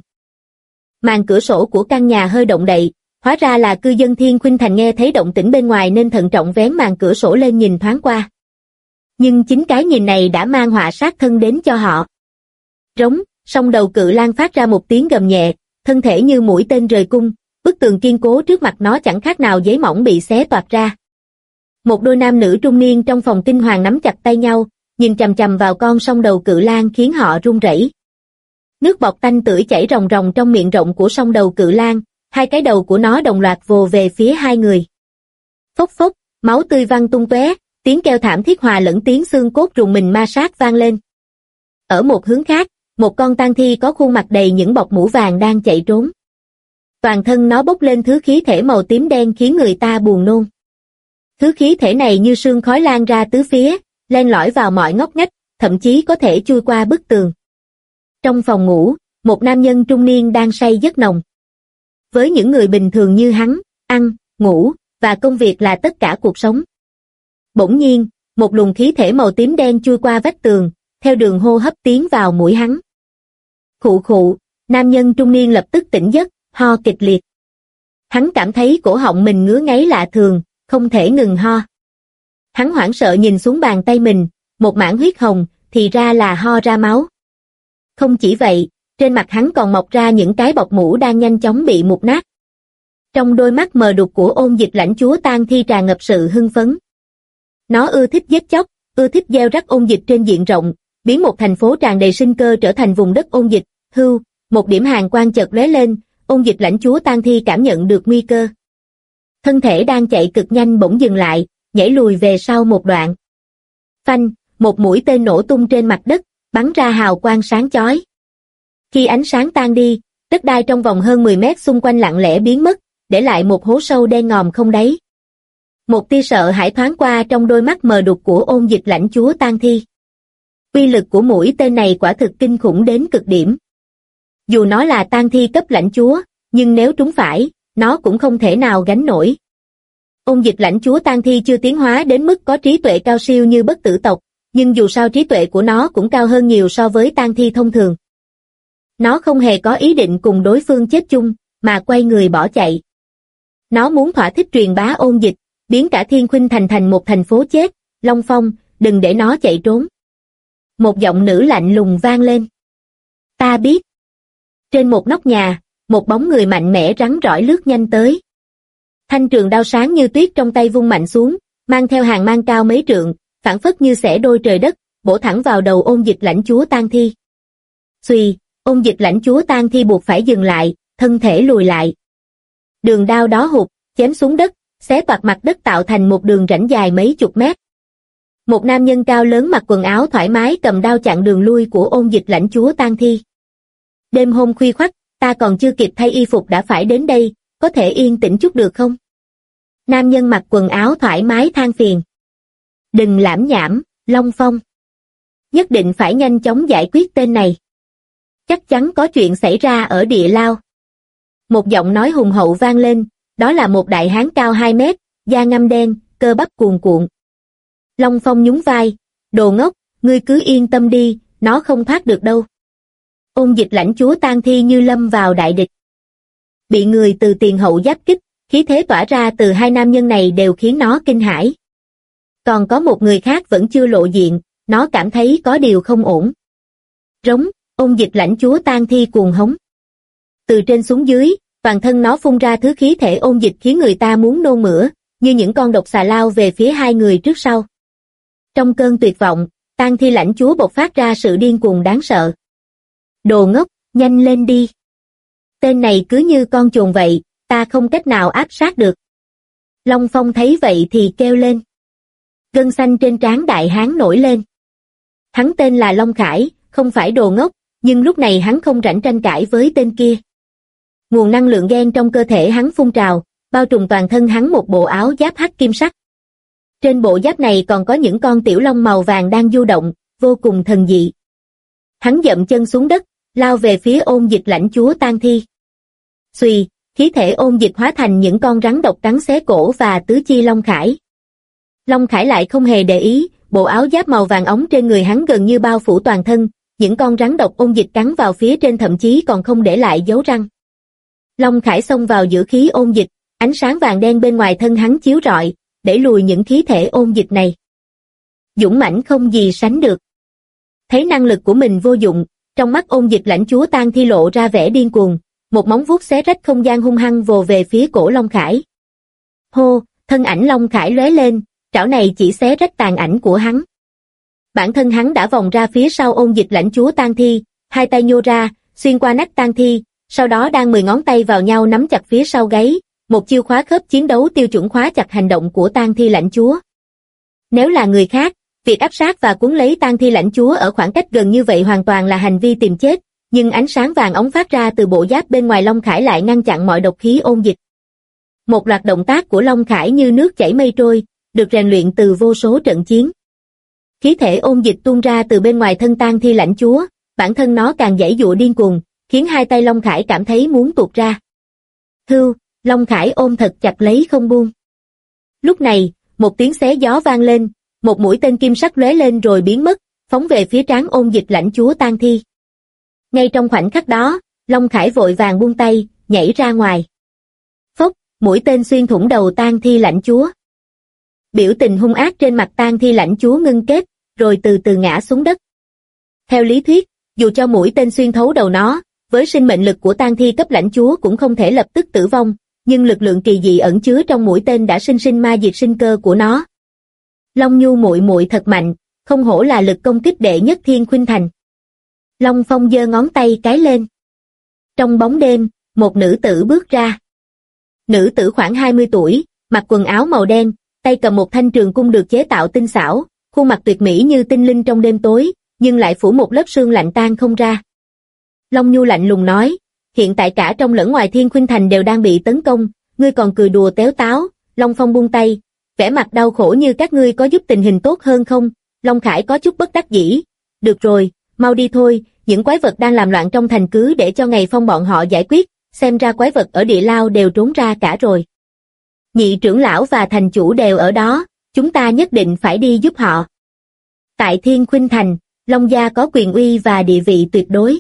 Màn cửa sổ của căn nhà hơi động đậy, hóa ra là cư dân Thiên Khuynh Thành nghe thấy động tĩnh bên ngoài nên thận trọng vén màn cửa sổ lên nhìn thoáng qua. Nhưng chính cái nhìn này đã mang họa sát thân đến cho họ. Rống, song đầu cự lang phát ra một tiếng gầm nhẹ, thân thể như mũi tên rời cung, bức tường kiên cố trước mặt nó chẳng khác nào giấy mỏng bị xé toạc ra. Một đôi nam nữ trung niên trong phòng kinh hoàng nắm chặt tay nhau, nhìn chằm chằm vào con song đầu cự lang khiến họ run rẩy. Nước bọt tanh tưởi chảy ròng ròng trong miệng rộng của song đầu cự lang, hai cái đầu của nó đồng loạt vồ về phía hai người. Phốc phốc, máu tươi văng tung tóe, tiếng kêu thảm thiết hòa lẫn tiếng xương cốt rùng mình ma sát vang lên. Ở một hướng khác, một con tang thi có khuôn mặt đầy những bọt mũ vàng đang chạy trốn. Toàn thân nó bốc lên thứ khí thể màu tím đen khiến người ta buồn nôn. Thứ khí thể này như sương khói lan ra tứ phía, len lỏi vào mọi ngóc ngách, thậm chí có thể chui qua bức tường. Trong phòng ngủ, một nam nhân trung niên đang say giấc nồng. Với những người bình thường như hắn, ăn, ngủ và công việc là tất cả cuộc sống. Bỗng nhiên, một luồng khí thể màu tím đen chui qua vách tường, theo đường hô hấp tiến vào mũi hắn. Khụ khụ, nam nhân trung niên lập tức tỉnh giấc, ho kịch liệt. Hắn cảm thấy cổ họng mình ngứa ngáy lạ thường, không thể ngừng ho. Hắn hoảng sợ nhìn xuống bàn tay mình, một mảng huyết hồng, thì ra là ho ra máu. Không chỉ vậy, trên mặt hắn còn mọc ra những cái bọc mũ đang nhanh chóng bị mục nát. Trong đôi mắt mờ đục của Ôn Dịch lãnh chúa tang thi tràn ngập sự hưng phấn. Nó ưa thích giết chóc, ưa thích gieo rắc ôn dịch trên diện rộng, biến một thành phố tràn đầy sinh cơ trở thành vùng đất ôn dịch. Hưu, một điểm hàn quang chợt lóe lên, Ôn Dịch lãnh chúa tang thi cảm nhận được nguy cơ. Thân thể đang chạy cực nhanh bỗng dừng lại, nhảy lùi về sau một đoạn. Phanh, một mũi tên nổ tung trên mặt đất, bắn ra hào quang sáng chói. Khi ánh sáng tan đi, đất đai trong vòng hơn 10 mét xung quanh lặng lẽ biến mất, để lại một hố sâu đen ngòm không đáy. Một tia sợ hãi thoáng qua trong đôi mắt mờ đục của Ôn Dịch lãnh chúa tang thi. Uy lực của mũi tên này quả thực kinh khủng đến cực điểm. Dù nó là tang thi cấp lãnh chúa, nhưng nếu trúng phải, nó cũng không thể nào gánh nổi. Ôn Dịch lãnh chúa tang thi chưa tiến hóa đến mức có trí tuệ cao siêu như bất tử tộc, nhưng dù sao trí tuệ của nó cũng cao hơn nhiều so với tang thi thông thường. Nó không hề có ý định cùng đối phương chết chung, mà quay người bỏ chạy. Nó muốn thỏa thích truyền bá ôn dịch, biến cả Thiên Khuynh Thành thành một thành phố chết. Long Phong, đừng để nó chạy trốn. Một giọng nữ lạnh lùng vang lên. Ta biết. Trên một nóc nhà, một bóng người mạnh mẽ rắn rỏi lướt nhanh tới. Thanh trường đao sáng như tuyết trong tay vung mạnh xuống, mang theo hàng mang cao mấy trượng, phảng phất như xẻ đôi trời đất, bổ thẳng vào đầu Ôn Dịch lãnh chúa tang thi. Xuy, Ôn Dịch lãnh chúa tang thi buộc phải dừng lại, thân thể lùi lại. Đường đao đó hụt, chém xuống đất, xé toạc mặt đất tạo thành một đường rãnh dài mấy chục mét. Một nam nhân cao lớn mặc quần áo thoải mái cầm đao chặn đường lui của Ôn Dịch lãnh chúa tang thi. Đêm hôm khuya khoắt, ta còn chưa kịp thay y phục đã phải đến đây, có thể yên tĩnh chút được không? Nam nhân mặc quần áo thoải mái than phiền. Đừng lảm nhảm, Long Phong. Nhất định phải nhanh chóng giải quyết tên này. Chắc chắn có chuyện xảy ra ở địa lao. Một giọng nói hùng hậu vang lên, đó là một đại hán cao 2 mét, da ngăm đen, cơ bắp cuồn cuộn. Long Phong nhún vai, đồ ngốc, ngươi cứ yên tâm đi, nó không thoát được đâu. Ôn Dịch lãnh chúa tang thi như lâm vào đại địch. Bị người từ tiền hậu giáp kích, khí thế tỏa ra từ hai nam nhân này đều khiến nó kinh hãi. Còn có một người khác vẫn chưa lộ diện, nó cảm thấy có điều không ổn. Rống, Ôn Dịch lãnh chúa tang thi cuồng hống. Từ trên xuống dưới, toàn thân nó phun ra thứ khí thể ôn dịch khiến người ta muốn nôn mửa, như những con độc xà lao về phía hai người trước sau. Trong cơn tuyệt vọng, tang thi lãnh chúa bộc phát ra sự điên cuồng đáng sợ. Đồ ngốc, nhanh lên đi. Tên này cứ như con chuồn vậy, ta không cách nào áp sát được. Long Phong thấy vậy thì kêu lên. Gân xanh trên trán đại hán nổi lên. Hắn tên là Long Khải, không phải đồ ngốc, nhưng lúc này hắn không rảnh tranh cãi với tên kia. Nguồn năng lượng ghen trong cơ thể hắn phun trào, bao trùm toàn thân hắn một bộ áo giáp hắc kim sắc. Trên bộ giáp này còn có những con tiểu long màu vàng đang du động, vô cùng thần dị. Hắn dậm chân xuống đất, lao về phía Ôn Dịch lãnh chúa tang thi. Xùy, khí thể Ôn Dịch hóa thành những con rắn độc cắn xé cổ và tứ chi Long Khải. Long Khải lại không hề để ý, bộ áo giáp màu vàng óng trên người hắn gần như bao phủ toàn thân, những con rắn độc Ôn Dịch cắn vào phía trên thậm chí còn không để lại dấu răng. Long Khải xông vào giữa khí Ôn Dịch, ánh sáng vàng đen bên ngoài thân hắn chiếu rọi, đẩy lùi những khí thể Ôn Dịch này. Dũng mãnh không gì sánh được. Thấy năng lực của mình vô dụng, trong mắt Ôn Dịch lãnh chúa tang thi lộ ra vẻ điên cuồng, một móng vuốt xé rách không gian hung hăng vồ về phía cổ Long Khải. Hô, thân ảnh Long Khải lóe lên, trảo này chỉ xé rách tàn ảnh của hắn. Bản thân hắn đã vòng ra phía sau Ôn Dịch lãnh chúa tang thi, hai tay nhô ra, xuyên qua nách tang thi, sau đó đang 10 ngón tay vào nhau nắm chặt phía sau gáy, một chiêu khóa khớp chiến đấu tiêu chuẩn khóa chặt hành động của tang thi lãnh chúa. Nếu là người khác, việc áp sát và cuốn lấy tang thi lãnh chúa ở khoảng cách gần như vậy hoàn toàn là hành vi tìm chết, nhưng ánh sáng vàng óng phát ra từ bộ giáp bên ngoài Long Khải lại ngăn chặn mọi độc khí Ôn Dịch. Một loạt động tác của Long Khải như nước chảy mây trôi, được rèn luyện từ vô số trận chiến. Khí thể Ôn Dịch tuôn ra từ bên ngoài thân tang thi lãnh chúa, bản thân nó càng giãy giụa điên cuồng, khiến hai tay Long Khải cảm thấy muốn tuột ra. Hưu, Long Khải ôm thật chặt lấy không buông. Lúc này, một tiếng xé gió vang lên, một mũi tên kim sắc lóe lên rồi biến mất, phóng về phía trán Ôn Dịch lãnh chúa tang thi. Ngay trong khoảnh khắc đó, Long Khải vội vàng buông tay, nhảy ra ngoài. Phốc, mũi tên xuyên thủng đầu tang thi lãnh chúa. Biểu tình hung ác trên mặt tang thi lãnh chúa ngưng kết, rồi từ từ ngã xuống đất. Theo lý thuyết, dù cho mũi tên xuyên thấu đầu nó, với sinh mệnh lực của tang thi cấp lãnh chúa cũng không thể lập tức tử vong, nhưng lực lượng kỳ dị ẩn chứa trong mũi tên đã sinh sinh ma diệt sinh cơ của nó. Long Nhu muội muội thật mạnh, không hổ là lực công kích đệ nhất Thiên Khuynh Thành. Long Phong giơ ngón tay cái lên. Trong bóng đêm, một nữ tử bước ra. Nữ tử khoảng 20 tuổi, mặc quần áo màu đen, tay cầm một thanh trường cung được chế tạo tinh xảo, khuôn mặt tuyệt mỹ như tinh linh trong đêm tối, nhưng lại phủ một lớp sương lạnh tan không ra. Long Nhu lạnh lùng nói, hiện tại cả trong lẫn ngoài Thiên Khuynh Thành đều đang bị tấn công, ngươi còn cười đùa téo táo. Long Phong buông tay, vẻ mặt đau khổ như các ngươi có giúp tình hình tốt hơn không? Long Khải có chút bất đắc dĩ, được rồi, mau đi thôi, những quái vật đang làm loạn trong thành cứ để cho Ngày Phong bọn họ giải quyết, xem ra quái vật ở địa lao đều trốn ra cả rồi. Nhị trưởng lão và thành chủ đều ở đó, chúng ta nhất định phải đi giúp họ. Tại Thiên Khuynh Thành, Long gia có quyền uy và địa vị tuyệt đối.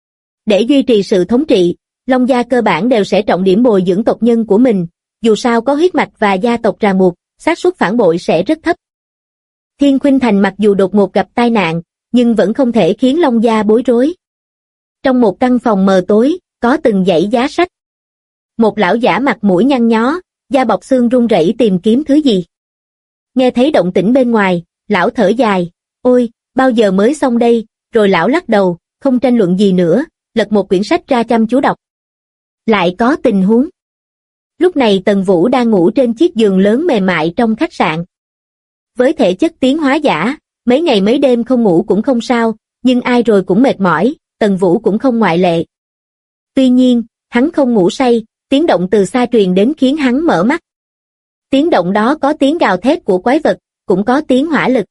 Để duy trì sự thống trị, Long gia cơ bản đều sẽ trọng điểm bồi dưỡng tộc nhân của mình, dù sao có huyết mạch và gia tộc ràng buộc, xác suất phản bội sẽ rất thấp. Thiên Khuynh Thành mặc dù đột ngột gặp tai nạn, nhưng vẫn không thể khiến Long gia bối rối. Trong một căn phòng mờ tối, có từng dãy giá sách. Một lão giả mặt mũi nhăn nhó, da bọc xương run rẩy tìm kiếm thứ gì. Nghe thấy động tĩnh bên ngoài, lão thở dài, ôi, bao giờ mới xong đây, rồi lão lắc đầu, không tranh luận gì nữa, lật một quyển sách ra chăm chú đọc. Lại có tình huống. Lúc này Tần Vũ đang ngủ trên chiếc giường lớn mềm mại trong khách sạn. Với thể chất tiến hóa giả, mấy ngày mấy đêm không ngủ cũng không sao, nhưng ai rồi cũng mệt mỏi, Tần Vũ cũng không ngoại lệ. Tuy nhiên, hắn không ngủ say, tiếng động từ xa truyền đến khiến hắn mở mắt. Tiếng động đó có tiếng gào thét của quái vật, cũng có tiếng hỏa lực.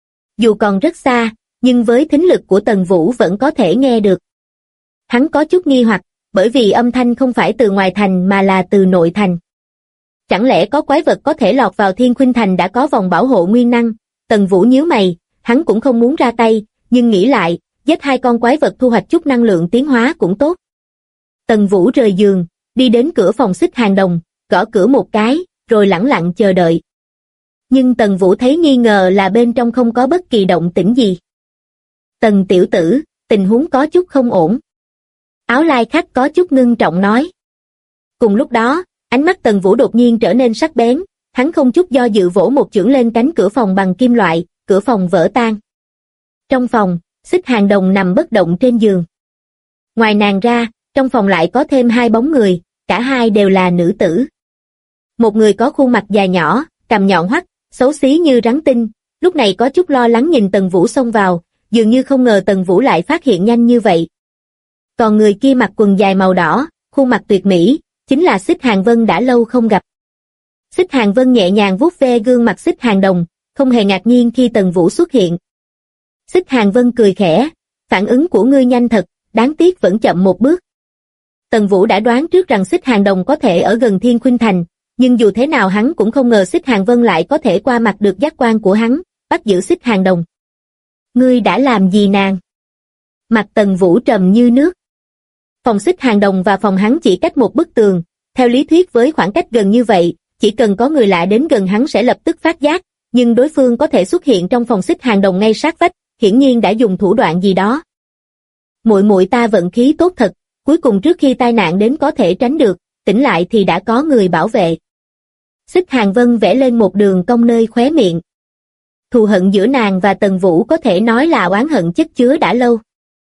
Dù còn rất xa, nhưng với thính lực của Tần Vũ vẫn có thể nghe được. Hắn có chút nghi hoặc, bởi vì âm thanh không phải từ ngoài thành mà là từ nội thành. Chẳng lẽ có quái vật có thể lọt vào Thiên Khuynh Thành đã có vòng bảo hộ nguyên năng? Tần Vũ nhíu mày, hắn cũng không muốn ra tay, nhưng nghĩ lại, giết hai con quái vật thu hoạch chút năng lượng tiến hóa cũng tốt. Tần Vũ rời giường, đi đến cửa phòng xích hàng đồng, gõ cửa một cái, rồi lẳng lặng chờ đợi. Nhưng Tần Vũ thấy nghi ngờ là bên trong không có bất kỳ động tĩnh gì. Tần tiểu tử, tình huống có chút không ổn. Áo lai khách có chút ngưng trọng nói. Cùng lúc đó, ánh mắt Tần Vũ đột nhiên trở nên sắc bén, hắn không chút do dự vỗ một chưởng lên cánh cửa phòng bằng kim loại, cửa phòng vỡ tan. Trong phòng, xích hàng đồng nằm bất động trên giường. Ngoài nàng ra, trong phòng lại có thêm hai bóng người, cả hai đều là nữ tử. Một người có khuôn mặt dài nhỏ, cằm nhọn hoắt, xấu xí như rắn tinh, lúc này có chút lo lắng nhìn Tần Vũ xông vào, dường như không ngờ Tần Vũ lại phát hiện nhanh như vậy. Còn người kia mặc quần dài màu đỏ, khuôn mặt tuyệt mỹ, chính là Xích Hàng Vân đã lâu không gặp. Xích Hàng Vân nhẹ nhàng vuốt ve gương mặt Xích Hàng Đồng, không hề ngạc nhiên khi Tần Vũ xuất hiện. Xích Hàng Vân cười khẽ, phản ứng của ngươi nhanh thật, đáng tiếc vẫn chậm một bước. Tần Vũ đã đoán trước rằng Xích Hàng Đồng có thể ở gần Thiên Khuynh Thành, nhưng dù thế nào hắn cũng không ngờ Xích Hàng Vân lại có thể qua mặt được giác quan của hắn, bắt giữ Xích Hàng Đồng. Ngươi đã làm gì nàng? Mặt Tần Vũ trầm như nước. Phòng Xích Hàng Đồng và phòng hắn chỉ cách một bức tường, theo lý thuyết với khoảng cách gần như vậy, chỉ cần có người lạ đến gần hắn sẽ lập tức phát giác, nhưng đối phương có thể xuất hiện trong phòng Xích Hàng Đồng ngay sát vách, hiển nhiên đã dùng thủ đoạn gì đó. Muội muội ta vận khí tốt thật, cuối cùng trước khi tai nạn đến có thể tránh được, tỉnh lại thì đã có người bảo vệ. Xích Hàng Vân vẽ lên một đường cong nơi khóe miệng. Thù hận giữa nàng và Tần Vũ có thể nói là oán hận chất chứa đã lâu.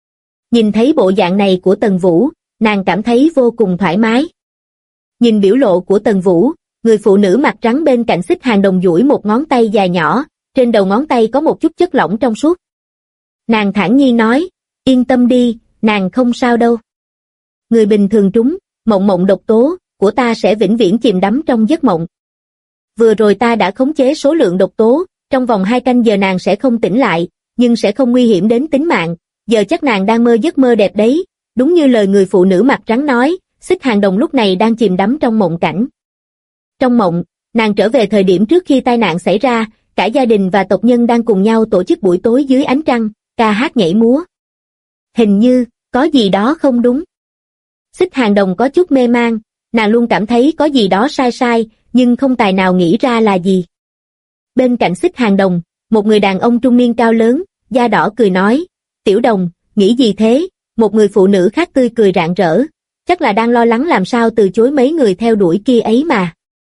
Nhìn thấy bộ dạng này của Tần Vũ, nàng cảm thấy vô cùng thoải mái. Nhìn biểu lộ của Tần Vũ, người phụ nữ mặt trắng bên cạnh Xích Hàng Đồng duỗi một ngón tay dài nhỏ, trên đầu ngón tay có một chút chất lỏng trong suốt. Nàng thản nhiên nói, yên tâm đi, nàng không sao đâu. Người bình thường trúng, mộng độc tố, của ta sẽ vĩnh viễn chìm đắm trong giấc mộng. Vừa rồi ta đã khống chế số lượng độc tố, trong vòng 2 canh giờ nàng sẽ không tỉnh lại, nhưng sẽ không nguy hiểm đến tính mạng, giờ chắc nàng đang mơ giấc mơ đẹp đấy, đúng như lời người phụ nữ mặt trắng nói, Xích Hàng Đồng lúc này đang chìm đắm trong mộng cảnh. Trong mộng, nàng trở về thời điểm trước khi tai nạn xảy ra, cả gia đình và tộc nhân đang cùng nhau tổ chức buổi tối dưới ánh trăng, ca hát nhảy múa. Hình như, có gì đó không đúng. Xích Hàng Đồng có chút mê man, nàng luôn cảm thấy có gì đó sai, nhưng không tài nào nghĩ ra là gì. Bên cạnh Xích Hàng Đồng, một người đàn ông trung niên cao lớn, da đỏ cười nói, Tiểu Đồng, nghĩ gì thế? Một người phụ nữ khác tươi cười rạng rỡ, chắc là đang lo lắng làm sao từ chối mấy người theo đuổi kia ấy mà.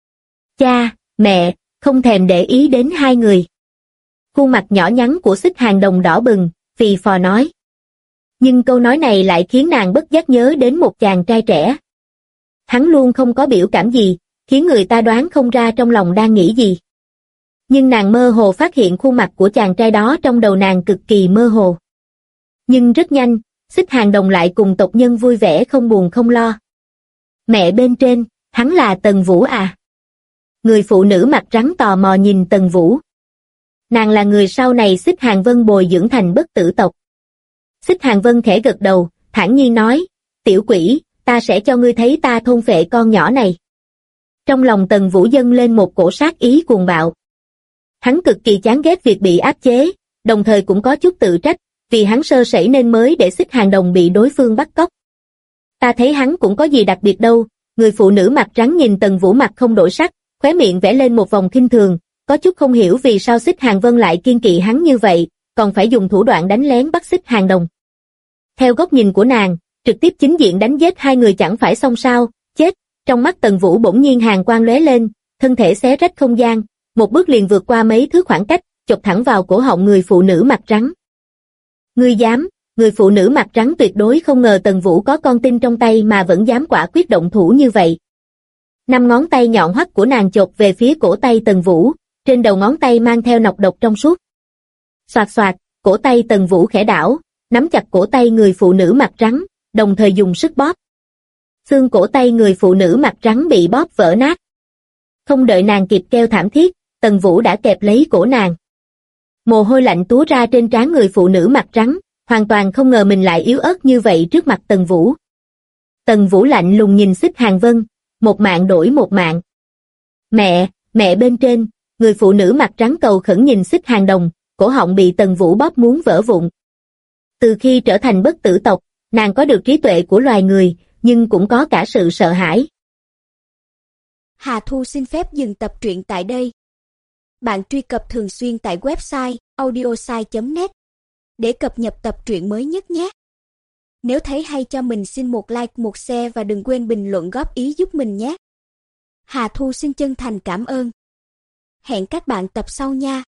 Cha, mẹ, không thèm để ý đến hai người. Khuôn mặt nhỏ nhắn của Xích Hàng Đồng đỏ bừng, phì phò nói. Nhưng câu nói này lại khiến nàng bất giác nhớ đến một chàng trai trẻ. Hắn luôn không có biểu cảm gì, khiến người ta đoán không ra trong lòng đang nghĩ gì. Nhưng nàng mơ hồ phát hiện khuôn mặt của chàng trai đó trong đầu nàng cực kỳ mơ hồ. Nhưng rất nhanh, Xích Hàng Đồng lại cùng tộc nhân vui vẻ không buồn không lo. Mẹ bên trên, hắn là Tần Vũ à? Người phụ nữ mặt trắng tò mò nhìn Tần Vũ. Nàng là người sau này Xích Hàng Vân bồi dưỡng thành bất tử tộc. Xích Hàng Vân khẽ gật đầu, thản nhiên nói, tiểu quỷ, ta sẽ cho ngươi thấy ta thôn phệ con nhỏ này. Trong lòng Tần Vũ dâng lên một cổ sát ý cuồng bạo. Hắn cực kỳ chán ghét việc bị áp chế, đồng thời cũng có chút tự trách, vì hắn sơ sẩy nên mới để Xích Hàng Đồng bị đối phương bắt cóc. Ta thấy hắn cũng có gì đặc biệt đâu, người phụ nữ mặt trắng nhìn Tần Vũ mặt không đổi sắc, khóe miệng vẽ lên một vòng khinh thường, có chút không hiểu vì sao Xích Hàng Vân lại kiêng kỵ hắn như vậy, còn phải dùng thủ đoạn đánh lén bắt Xích Hàng Đồng. Theo góc nhìn của nàng, trực tiếp chính diện đánh giết hai người chẳng phải xong sao, chết, trong mắt Tần Vũ bỗng nhiên hàn quang lóe lên, thân thể xé rách không gian, một bước liền vượt qua mấy thứ khoảng cách, chộp thẳng vào cổ họng người phụ nữ mặt trắng. Ngươi dám, người phụ nữ mặt trắng tuyệt đối không ngờ Tần Vũ có con tin trong tay mà vẫn dám quả quyết động thủ như vậy. 5 ngón tay nhọn hoắt của nàng chộp về phía cổ tay Tần Vũ, trên đầu ngón tay mang theo nọc độc trong suốt. Xoạt xoạt, cổ tay Tần Vũ khẽ đảo, nắm chặt cổ tay người phụ nữ mặt trắng, đồng thời dùng sức bóp. Xương cổ tay người phụ nữ mặt trắng bị bóp vỡ nát. Không đợi nàng kịp kêu thảm thiết, Tần Vũ đã kẹp lấy cổ nàng. Mồ hôi lạnh túa ra trên trán người phụ nữ mặt trắng, hoàn toàn không ngờ mình lại yếu ớt như vậy trước mặt Tần Vũ. Tần Vũ lạnh lùng nhìn Xích Hàng Vân, một mạng đổi một mạng. Mẹ bên trên, người phụ nữ mặt trắng cầu khẩn nhìn Xích Hàng Đồng, cổ họng bị Tần Vũ bóp muốn vỡ vụn. Từ khi trở thành bất tử tộc, nàng có được trí tuệ của loài người, nhưng cũng có cả sự sợ hãi. Hà Thu xin phép dừng tập truyện tại đây. Bạn truy cập thường xuyên tại website audiosai.net để cập nhật tập truyện mới nhất nhé. Nếu thấy hay cho mình xin một like, một share và đừng quên bình luận góp ý giúp mình nhé. Hà Thu xin chân thành cảm ơn. Hẹn các bạn tập sau nha.